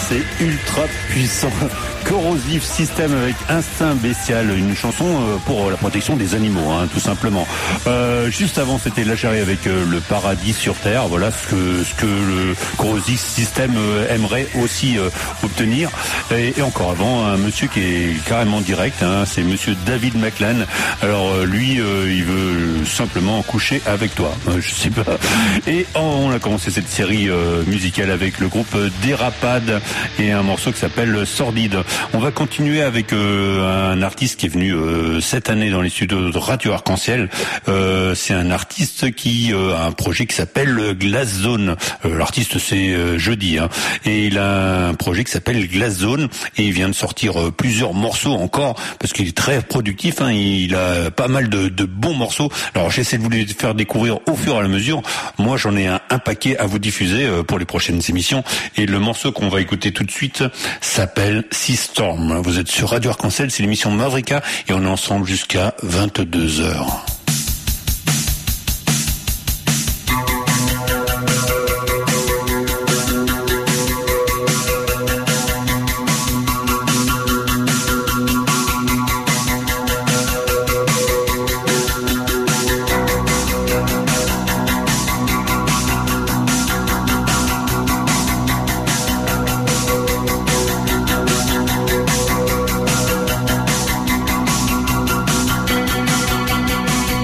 c'est ultra puissant. Corrosive System avec Instinct Bestial, une chanson pour la protection des animaux, hein, tout simplement. Euh, juste avant, c'était La Chérie avec euh, Le Paradis sur Terre. Voilà ce que ce que le Corrosive System euh, aimerait aussi euh, obtenir. Et, et encore avant, un monsieur qui est carrément direct, hein, c'est monsieur David McLan. Alors euh, lui, euh, il veut simplement coucher avec toi. Euh, je sais pas. Et on a commencé cette série euh, musicale avec le groupe Dérapade et un morceau qui s'appelle Sordide. On va continuer avec euh, un artiste qui est venu euh, cette année dans les studios de Radio Arc-en-Ciel. Euh, c'est un artiste qui euh, a un projet qui s'appelle Glass Zone. Euh, l'artiste c'est euh, Jeudi, hein, et il a un projet qui s'appelle Glass Zone et il vient de sortir euh, plusieurs morceaux encore parce qu'il est très productif. Hein, il a pas mal de, de bons morceaux. Alors j'essaie de vous les faire découvrir au fur et à mesure. Moi j'en ai un, un paquet à vous diffuser euh, pour les prochaines émissions. Et le morceau qu'on va écouter tout de suite s'appelle Storm. Vous êtes sur Radio Arc-en-Ciel, c'est l'émission Mavrika et on est ensemble jusqu'à vingt-deux heures. Thank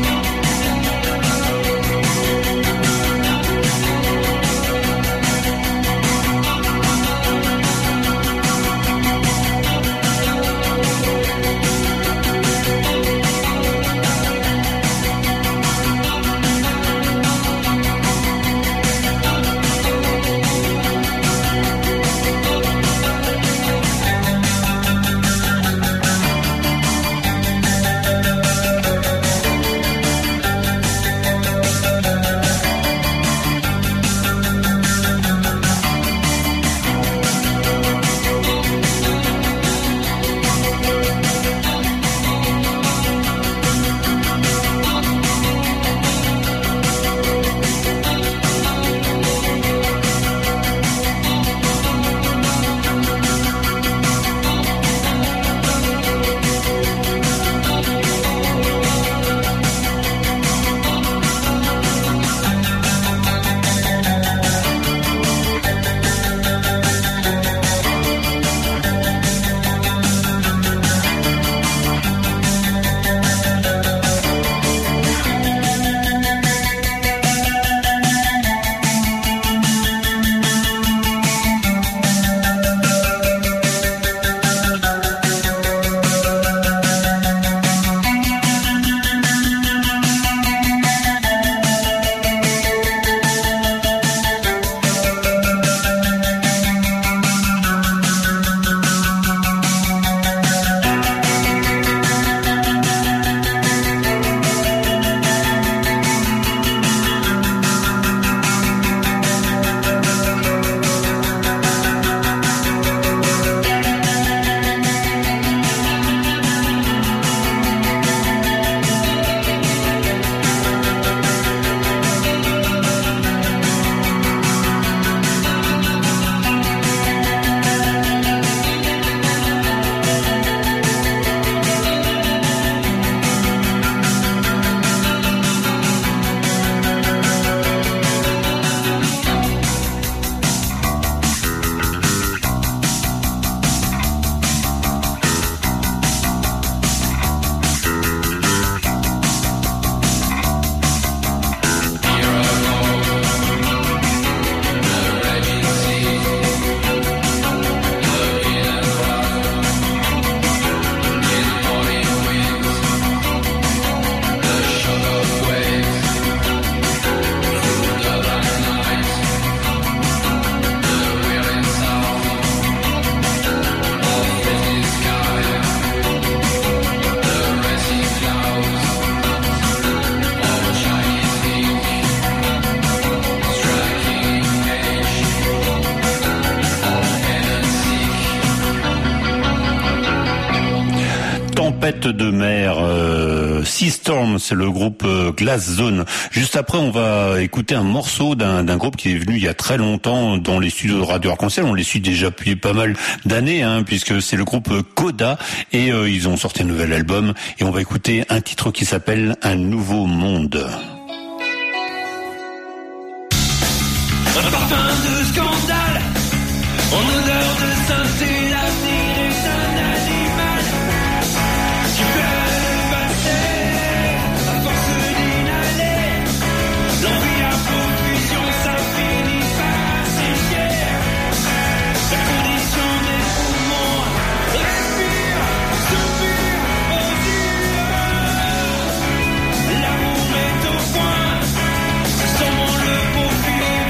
tempête de mer. Euh, Sea Storm, c'est le groupe euh, Glass Zone. Juste après, on va écouter un morceau d'un, d'un groupe qui est venu il y a très longtemps dans les studios de Radio Arc-en-Ciel. On les suit déjà depuis pas mal d'années, hein, puisque c'est le groupe Coda et euh, ils ont sorti un nouvel album. Et on va écouter un titre qui s'appelle Un Nouveau Monde. Un parfum de scandale, en odeur de sainteté, l'avenir est un animal qui fait le passé, à force d'inhaler, l'envie à profusion, ça finit par sécher. La condition des poumons, respire, soupire, mesure. L'amour est au point, sans le profil.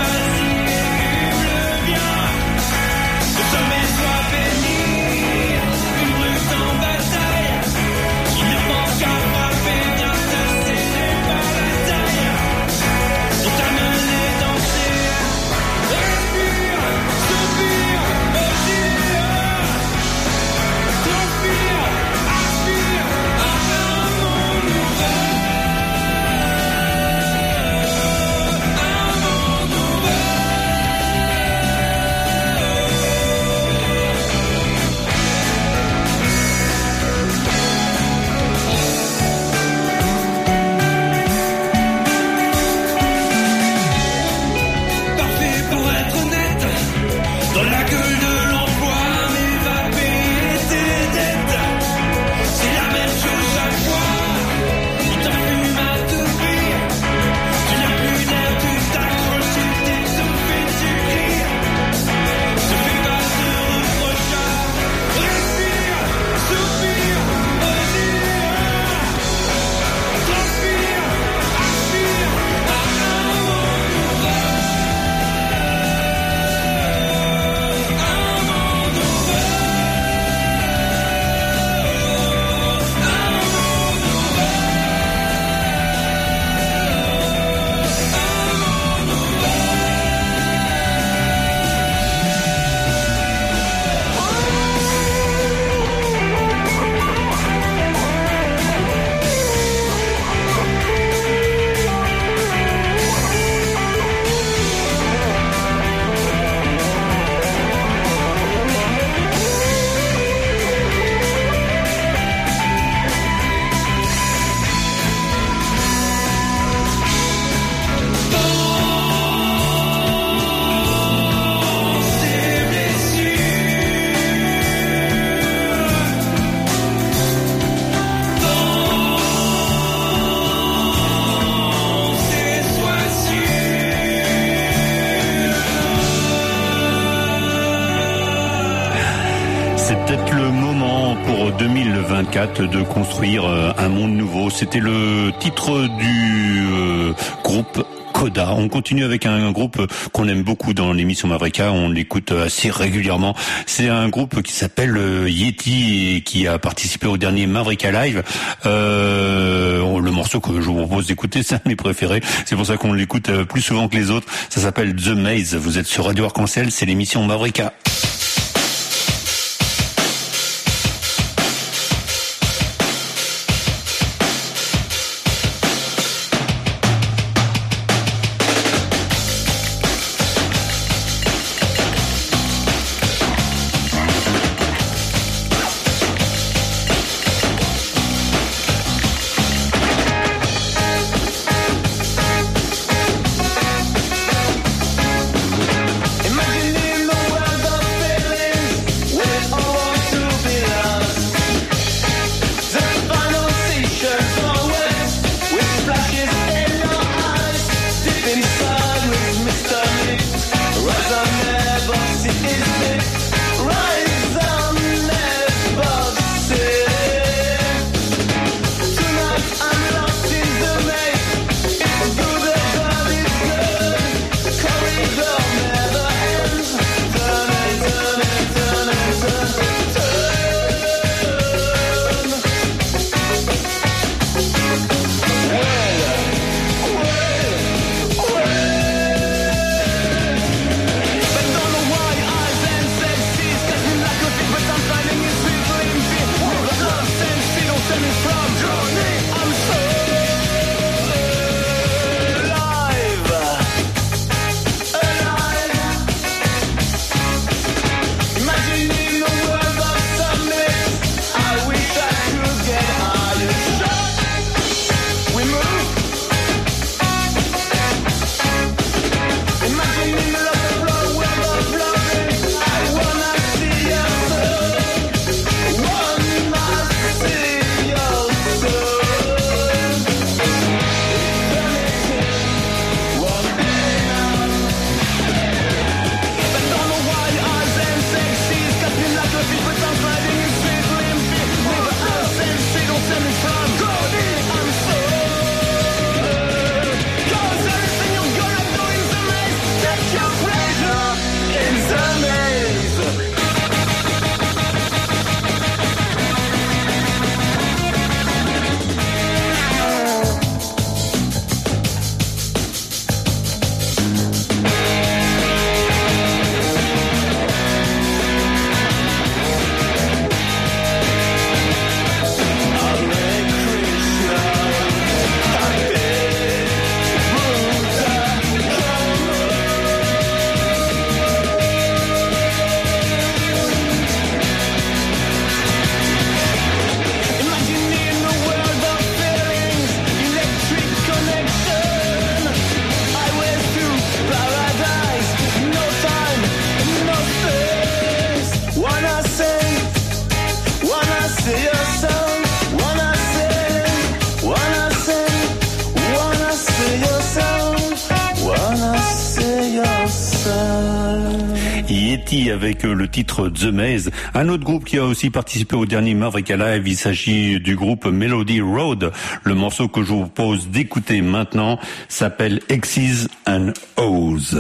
De construire un monde nouveau. C'était le titre du euh, groupe Coda. On continue avec un groupe qu'on aime beaucoup dans l'émission Mavrika, on l'écoute assez régulièrement. C'est un groupe qui s'appelle Yeti et qui a participé au dernier Mavrika Live. Euh, le morceau que je vous propose d'écouter, c'est un de mes préférés. C'est pour ça qu'on l'écoute plus souvent que les autres. Ça s'appelle The Maze. Vous êtes sur Radio Arc-en-Ciel, c'est l'émission Mavrika. Imaginez le world of see yourself, wanna see, wanna see, wanna see yourself, wanna see yourself. Yeti avec le titre The Maze. Un autre groupe qui a aussi participé au dernier Maverick Live, il s'agit du groupe Melody Road. Le morceau que je vous propose d'écouter maintenant s'appelle X's and O's.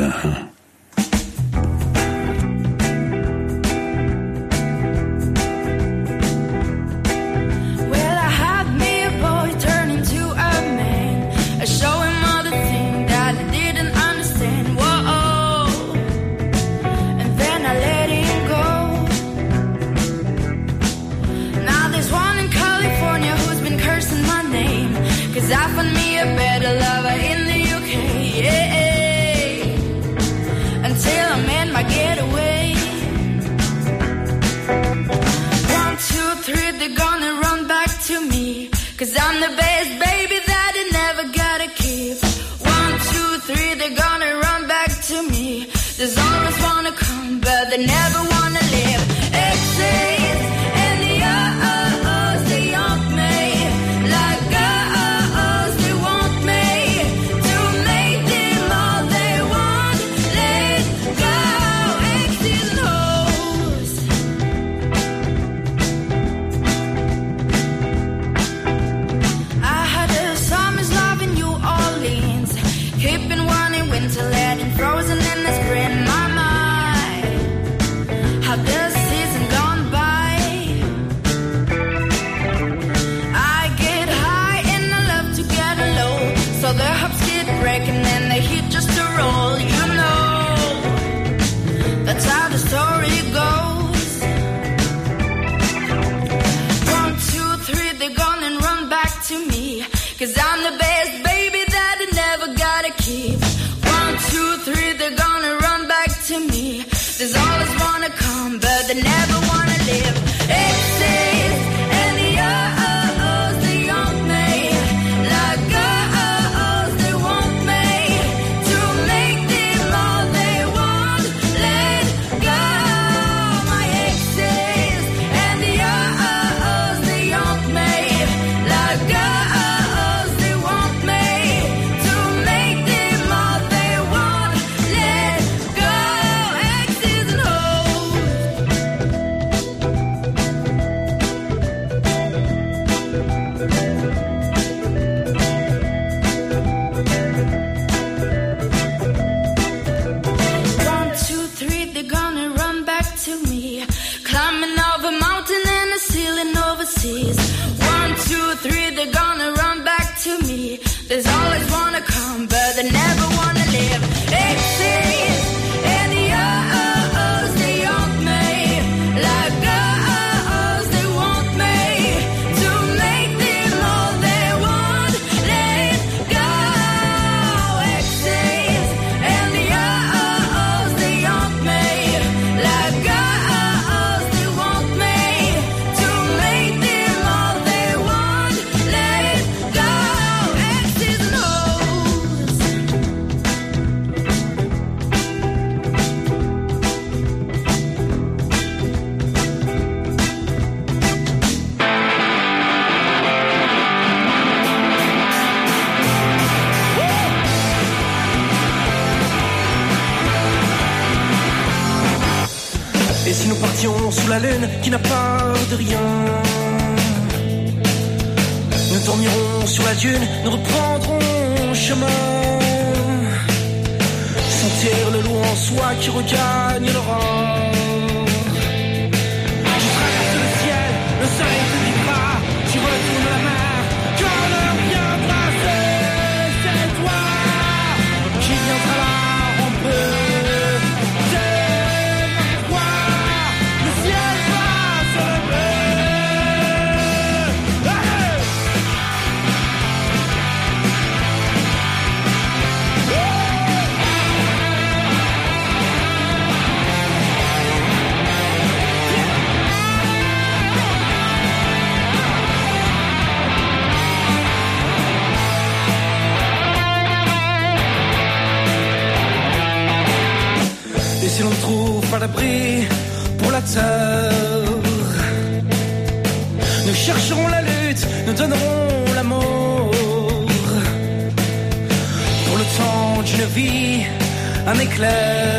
I found me a better lover in the U K, yeah. Until I made my getaway. One, two, three, they're gonna run back to me, 'cause I'm the best baby that they never gotta keep. One, two, three, they're gonna run back to me. There's always wanna come, but they never wanna live. Exes and the uh-oh-ohs, they haunt me like uh-oh-ohs, they want me to make them all they want. Let go, exes and hoes. I had a summer's love in New Orleans, keeping one in winter, letting frozen in the spring. My mind, how the season gone by. I get high and I love to get low, so the hops keep breaking and the heat just to roll. You know, that's how the story goes. One, two, three, they're gonna run back to me, 'cause I'm the best baby that they never gotta keep. One, two, three, they're gonna run back to me. There's always wanna come, but they never wanna live. Exes and the uh-oh-ohs, they haunt me like uh-oh-ohs, they want me to make them all they want. Let go, my exes and the uh-oh-ohs, they haunt me like uh-oh-ohs, they want me to make them all they want. Let go, exes and hoes. One, two, three, they're gonna run back to me, climbing over mountain and a ceiling overseas. One, two, three, they're gonna run back to me. There's always wanna come, but they never wanna live. Exes and the uh-oh-ohs, they haunt me like uh-oh-ohs, they want me to make them all they want. Let go, exes and the uh-oh-ohs, they haunt me like uh-oh-ohs, they want me to make them all they want. Let go, exes and hoes. Et si nous partions sous la lune qui n'a peur de rien, nous dormirons sur la dune, nous reprendrons chemin. Sentir le loup en soi qui regagne le rang. Je traverse le ciel, le soleil te vivra, tu retournes la mer, quand l'heure viendra, c'est c'est toi qui viendra là en peu. chercherons la lutte, nous donnerons l'amour. Pour le temps d'une vie, un éclair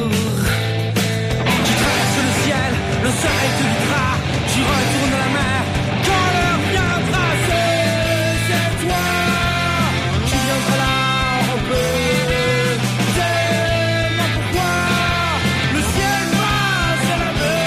qui traverse le ciel, le soleil te guidera, j'y retourne la mer. Quand l'heure viendra, c'est, c'est toi qui viendras là, on peut. Sais-moi pourquoi le ciel va se laver.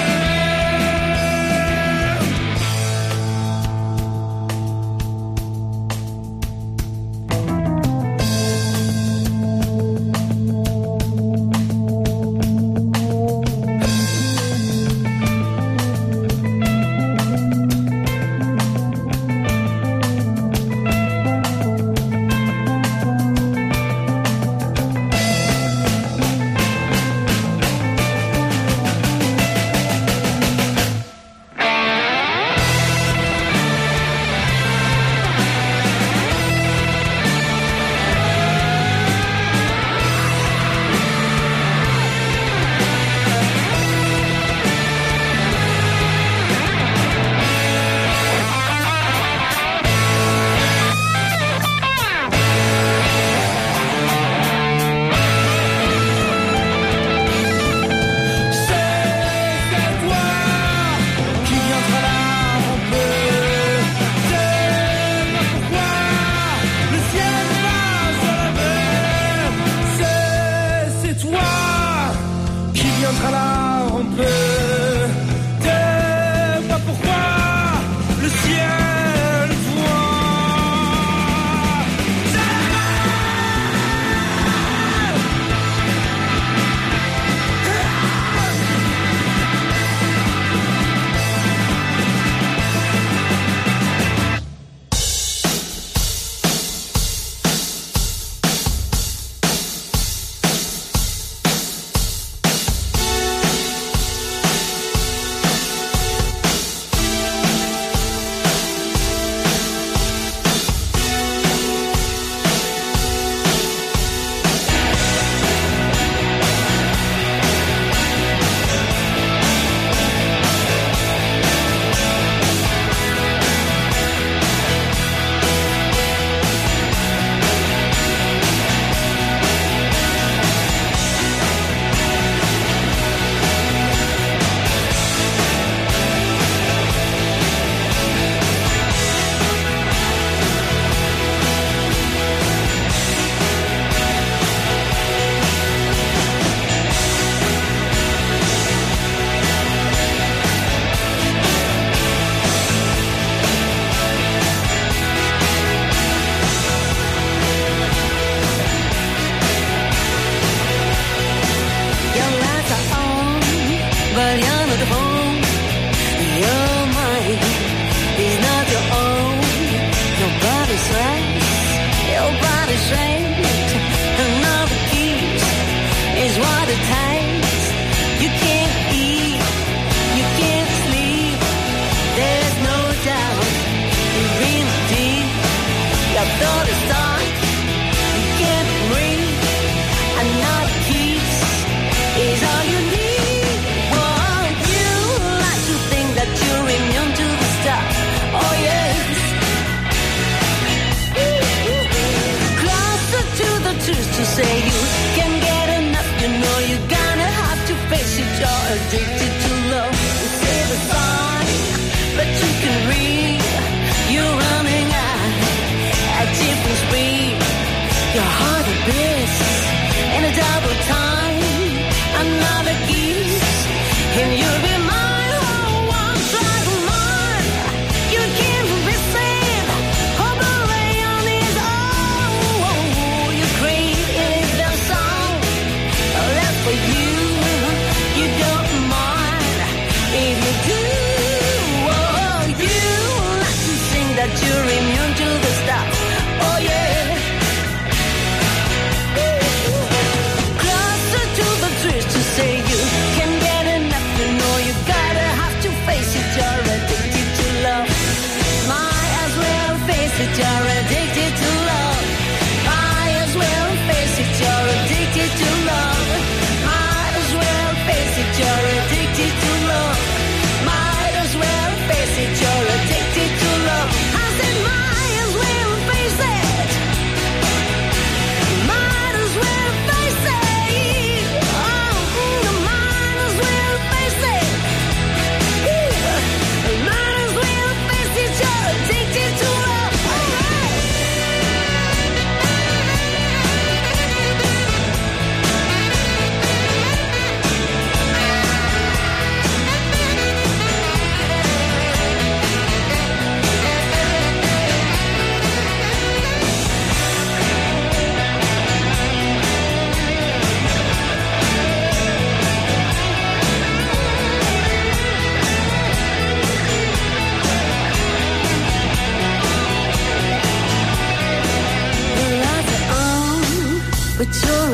You're addicted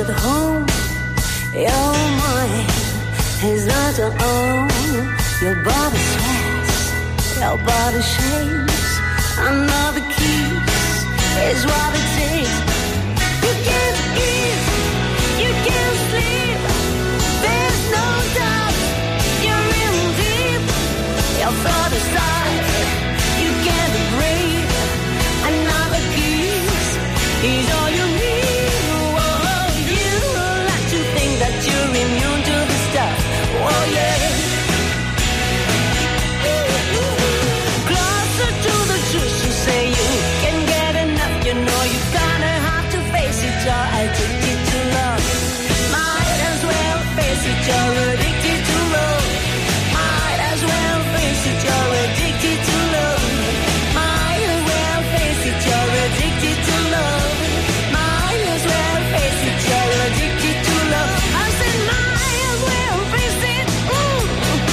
at home. Your mind is not to own. Your body sweats, your body shakes. Another kiss is what it takes. You can't eat, you can't sleep. There's no doubt you're in deep. Your thought aside, you can't breathe. Another kiss is all you need. Oh, you like to think that you're immune to the stuff. Oh yeah. Closer to the truth, you say you can get enough. You know you gonna have to face it. You're addicted to love. Might as well face it. You're addicted to love. Might as well face it. You're addicted to love. Might as well face it. You're addicted to love. Might as well face it. You're addicted to love. I said might as well face it. Ooh.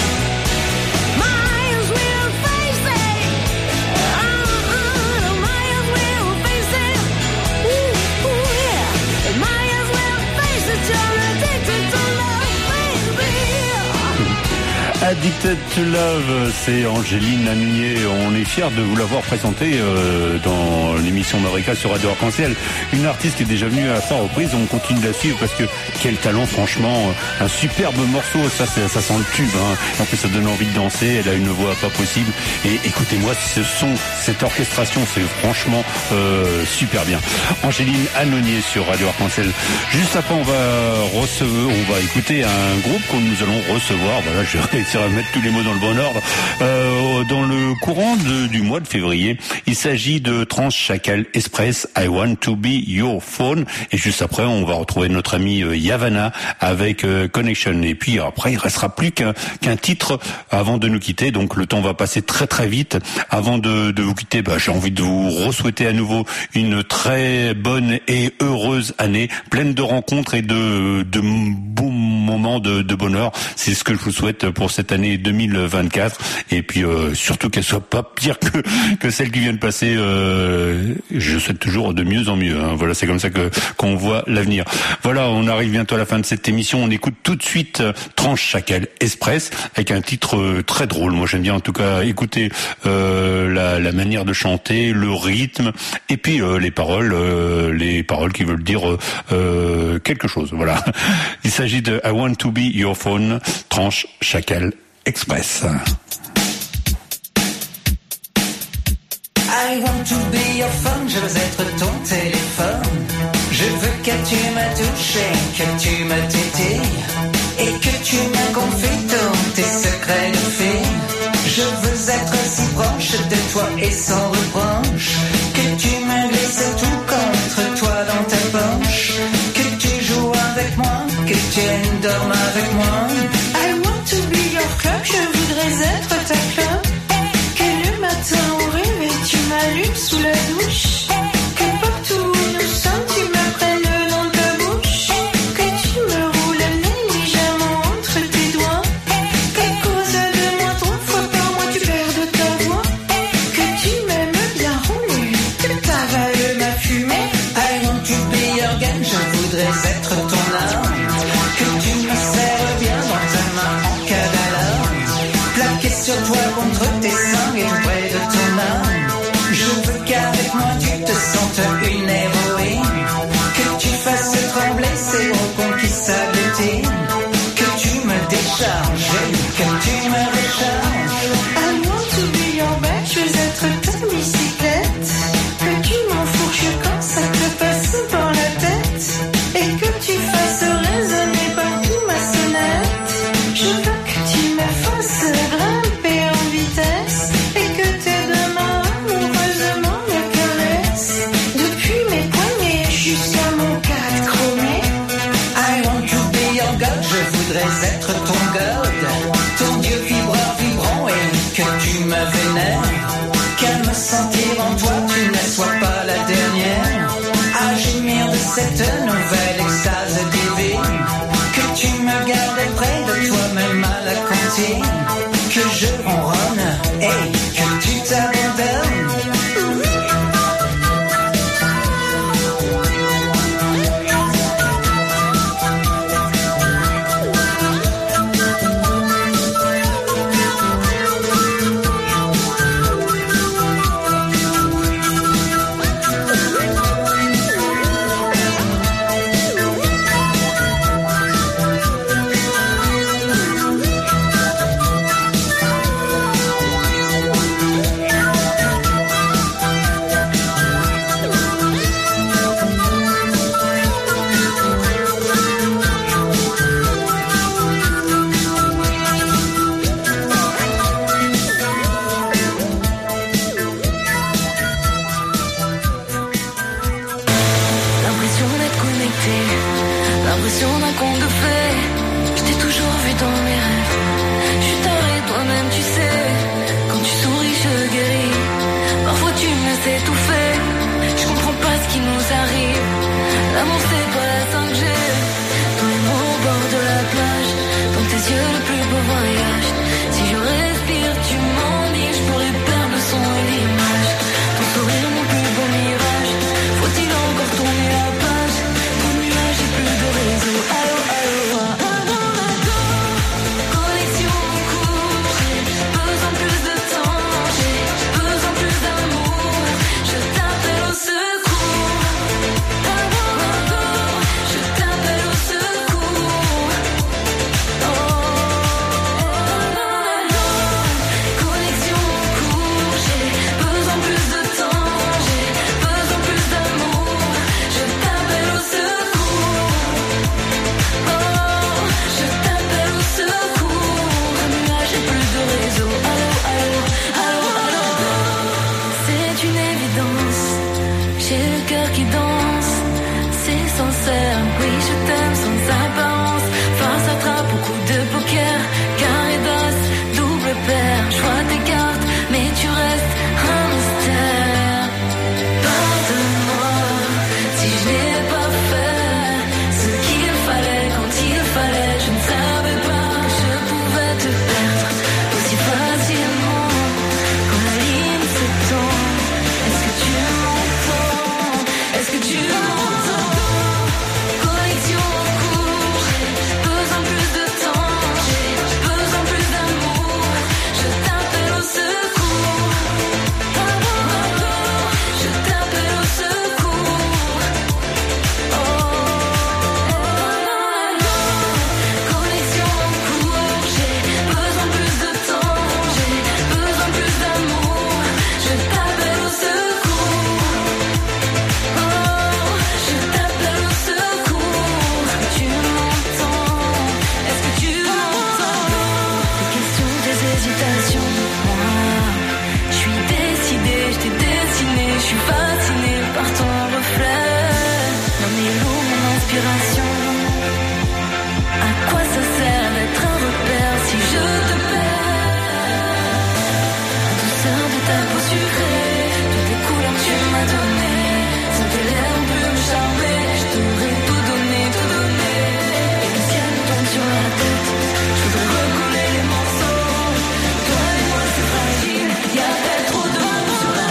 Might as well face it. Uh-uh. Might as well face it. Ooh, ooh, yeah. Might as well face it. You're addicted to love, baby. Addicted to Love, c'est Angéline Annier. On est fiers de vous l'avoir présenté euh, dans l'émission Mavrika sur Radio Arc-en-Ciel. Une artiste qui est déjà venue à sa reprise. On continue de la suivre parce que quel talent, franchement. Un superbe morceau, ça, ça, ça sent le tube. Hein. En plus, ça donne envie de danser. Elle a une voix pas possible. Et écoutez-moi, ce son, cette orchestration, c'est franchement euh, super bien. Angéline Annier sur Radio Arc-en-Ciel. Juste après, on va recevoir, on va écouter un groupe que nous allons recevoir. Voilà, je vais réussir à mettre tous les mots dans le bon ordre. Euh, dans le courant de, du mois de février, il s'agit de Transchacal Express, I Want to Be Your Phone. Et juste après, on va retrouver notre ami euh, Yavana avec euh, Connection. Et puis après, il restera plus qu'un qu'un titre avant de nous quitter. Donc le temps va passer très très vite. Avant de, de vous quitter, bah, j'ai envie de vous re-souhaiter à nouveau une très bonne et heureuse année, pleine de rencontres et de, de bons moments de, de bonheur. C'est ce que je vous souhaite pour cette année deux mille vingt-quatre. Et puis euh, surtout qu'elle soit pas pire que que celle qui vient de passer. Euh, je souhaite toujours de mieux en mieux. Hein. Voilà, c'est comme ça que qu'on voit l'avenir. Voilà, on arrive bientôt à la fin de cette émission. On écoute tout de suite euh, Transchacal Express avec un titre euh, très drôle. Moi, j'aime bien en tout cas écouter euh, la, la manière de chanter, le rythme et puis euh, les paroles, euh, les paroles qui veulent dire euh, euh, quelque chose. Voilà. Il s'agit de I Want to Be Your Phone, Transchacal Express. I want to be your phone, je veux être ton téléphone. Je veux que tu me touches, que tu me tétilles et que tu me confies tous tes secrets de fille. Je veux être si proche de toi et sans reproche, que tu me glisses tout contre toi dans ta poche, que tu joues avec moi, que tu dormes avec moi. I want to be your club, je voudrais être ta club. Que le matin au réveil tu m'allumes sous la douche, que partout où nous sommes tu me prennes dans ta bouche, que tu me roules le nez légèrement entre tes doigts, qu'à cause de moi trois fois par mois tu perds ta voix, que tu m'aimes bien roulé, que t'avales ma fumée. I want to be your gun, je voudrais être ton arme, que tu me serres bien dans ta main en cas d'alarme, plaqué sur toi contre tes seins et tout près de ton âme. Je veux qu'avec moi tu te sentes une héroïne, que tu fasses trembler ces ronds qui s'agglutinent, que tu me décharges et que tu me recharges. I want to be your back, je veux être ta bicyclette, que tu m'enfourches quand ça te passe par la tête, et que tu fasses résonner partout ma sonnette. Je veux que tu me fasses grimper en vitesse, et que tes deux mains amoureusement me caressent, depuis mes poignets jusqu'à mon cadre chromé. I want to be your god, je voudrais être ton god, ton dieu vibreur vibrant et que tu me vénères, qu'à me sentir en toi tu ne sois pas la dernière, à gémir de cette nouvelle extase divine, que tu me gardes près de toi même à la cantine, que je ronronne et que tu t'abandonnes. suis fascinée par ton reflet. Non mais lourd mon inspiration. À quoi ça sert d'être un repère si je te perds? La douceur de ta peau sucrée, toutes les couleurs que tu m'as données, sans tes lèvres on peut me charmer. Je t'aurais tout donné, tout donné. Et le ciel me tombe sur la tête, je voudrais recoller les morceaux. Toi et moi c'est fragile, y'a peut-être trop de vent sur la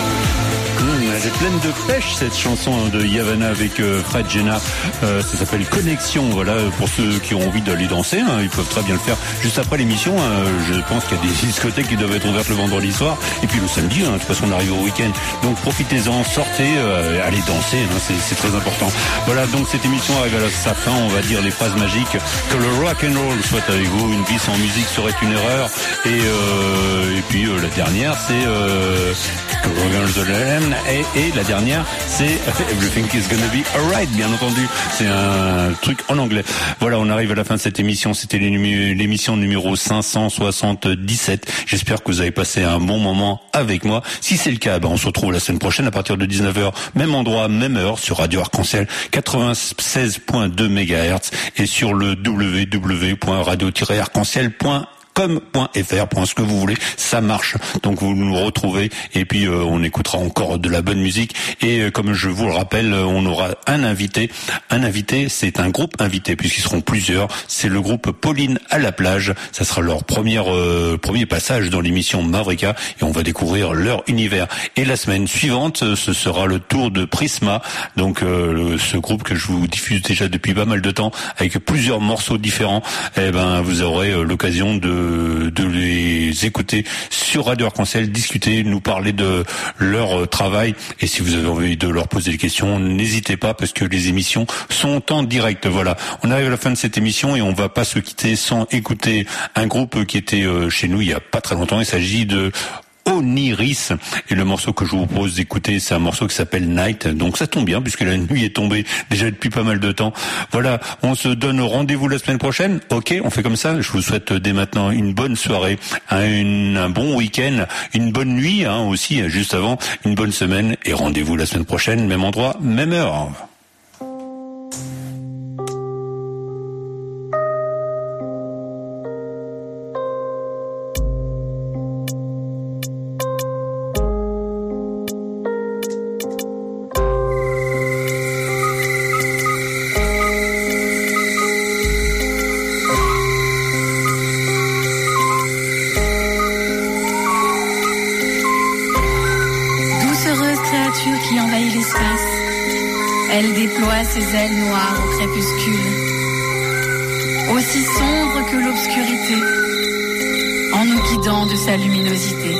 vie. Elle est pleine de pêche cette chanson de Yavanna avec euh, Fred Jenna. Euh, ça s'appelle Connexion. Voilà, pour ceux qui ont envie d'aller danser, hein, ils peuvent très bien le faire juste après l'émission. Hein. Je pense qu'il y a des discothèques qui doivent être ouvertes le vendredi soir et puis le samedi. Hein, de toute façon, on arrive au week-end. Donc profitez-en, sortez, euh, allez danser. Hein, c'est, c'est très important. Voilà, donc cette émission arrive à sa fin. On va dire les phrases magiques. Que le rock and roll soit avec vous. Une vie sans musique serait une erreur. Et, euh, et puis euh, la dernière, c'est euh, que rock and roll et Et la dernière, c'est Everything is gonna be alright, bien entendu. C'est un truc en anglais. Voilà, on arrive à la fin de cette émission. C'était l'émission numéro cinq cent soixante-dix-sept. J'espère que vous avez passé un bon moment avec moi. Si c'est le cas, ben on se retrouve la semaine prochaine à partir de dix-neuf heures, même endroit, même heure, sur Radio Arc-en-Ciel quatre-vingt-seize virgule deux mégahertz et sur le w w w point radio tiret arc en ciel point com point f r, point ce que vous voulez, ça marche. Donc vous nous retrouvez et puis euh, on écoutera encore de la bonne musique et euh, comme je vous le rappelle, on aura un invité. Un invité, c'est un groupe invité puisqu'ils seront plusieurs. C'est le groupe Pauline à la plage. Ça sera leur première euh, premier passage dans l'émission Mavrika et on va découvrir leur univers. Et la semaine suivante, ce sera le tour de Prisma. Donc euh, ce groupe que je vous diffuse déjà depuis pas mal de temps avec plusieurs morceaux différents. Eh ben vous aurez euh, l'occasion de de les écouter sur Radio Arc-en-Ciel, discuter, nous parler de leur travail et si vous avez envie de leur poser des questions, n'hésitez pas parce que les émissions sont en direct. Voilà, on arrive à la fin de cette émission et on va pas se quitter sans écouter un groupe qui était chez nous il y a pas très longtemps. Il s'agit de Oniris et le morceau que je vous propose d'écouter, c'est un morceau qui s'appelle Night. Donc ça tombe bien puisque la nuit est tombée déjà depuis pas mal de temps. Voilà, on se donne rendez-vous la semaine prochaine. Ok, on fait comme ça. Je vous souhaite dès maintenant une bonne soirée, un, une, un bon week-end, une bonne nuit hein, aussi juste avant, une bonne semaine et rendez-vous la semaine prochaine, même endroit, même heure. Qui envahit l'espace. Elle déploie ses ailes noires au crépuscule, aussi sombre que l'obscurité, en nous guidant de sa luminosité.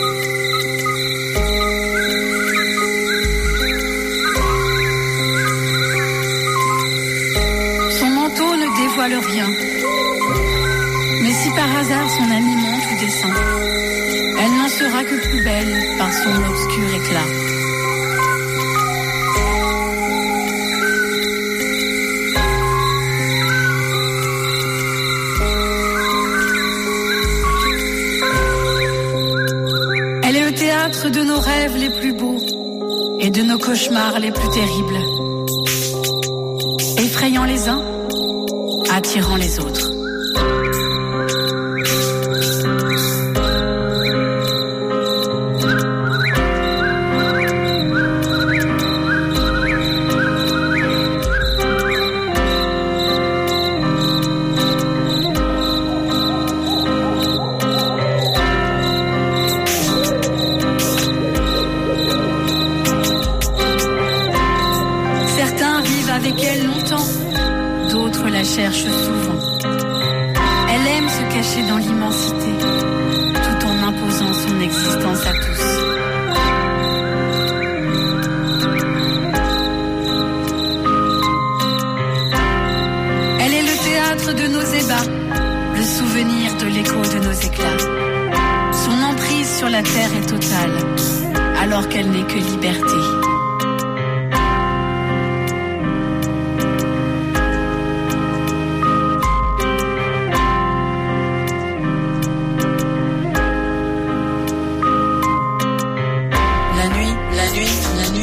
Son manteau ne dévoile rien, mais si par hasard son ami monte ou descend, elle n'en sera que plus belle par son obscur éclat. De nos rêves les plus beaux et de nos cauchemars les plus terribles, effrayant les uns, attirant les autres. Cherche souvent. Elle aime se cacher dans l'immensité, tout en imposant son existence à tous. Elle est le théâtre de nos ébats, le souvenir de l'écho de nos éclats. Son emprise sur la terre est totale, alors qu'elle n'est que liberté. La nuit, la nuit, la nuit.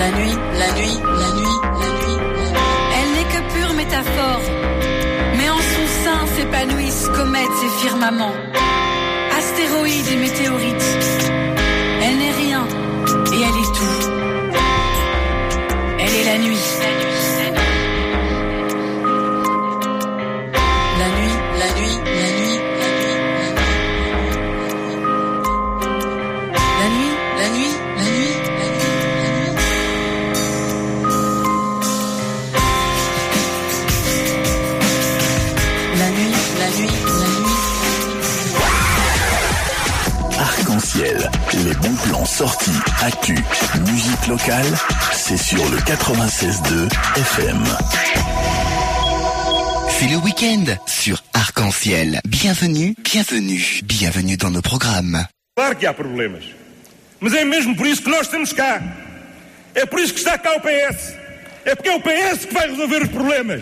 La nuit, la nuit, la nuit, la nuit. Elle n'est que pure métaphore, mais en son sein s'épanouissent comètes et firmaments, astéroïdes et météorites. Elle n'est rien et elle est tout. Elle est la nuit. La nuit, la nuit, la nuit, la nuit, la nuit, la nuit, la nuit, la nuit, la nuit, la nuit, la nuit. Arc-en-ciel, les bons plans sortis, actu, musique locale, c'est sur le quatre-vingt-seize deux F M. C'est le week-end sur Arc-en-ciel. Bienvenue, bienvenue, bienvenue dans nos programmes. Claro que há problemas, mas é mesmo por isso que nós estamos cá. É por isso que está cá o P S. É porque é o P S que vai resolver os problemas.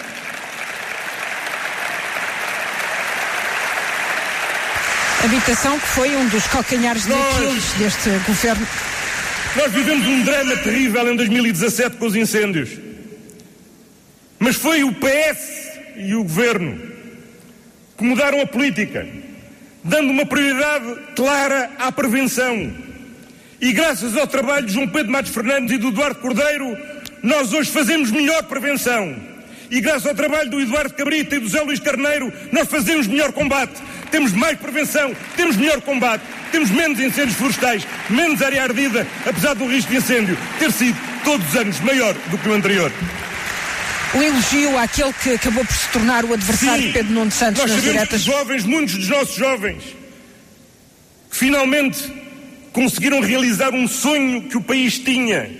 Habitação que foi um dos calcanhares de Aquiles deste governo. Nós vivemos um drama terrível em dois mil e dezassete com os incêndios. Mas foi o P S e o governo que mudaram a política, dando uma prioridade clara à prevenção. E graças ao trabalho de João Pedro Matos Fernandes e do Eduardo Cordeiro, nós hoje fazemos melhor prevenção. E graças ao trabalho do Eduardo Cabrita e do Zé Luís Carneiro, nós fazemos melhor combate. Temos mais prevenção, temos melhor combate, temos menos incêndios florestais, menos área ardida, apesar do risco de incêndio ter sido todos os anos maior do que o anterior. Um elogio àquele que acabou por se tornar o adversário de Pedro Nuno Santos nas diretas. Nós sabemos que os jovens, muitos dos nossos jovens, que finalmente conseguiram realizar um sonho que o país tinha.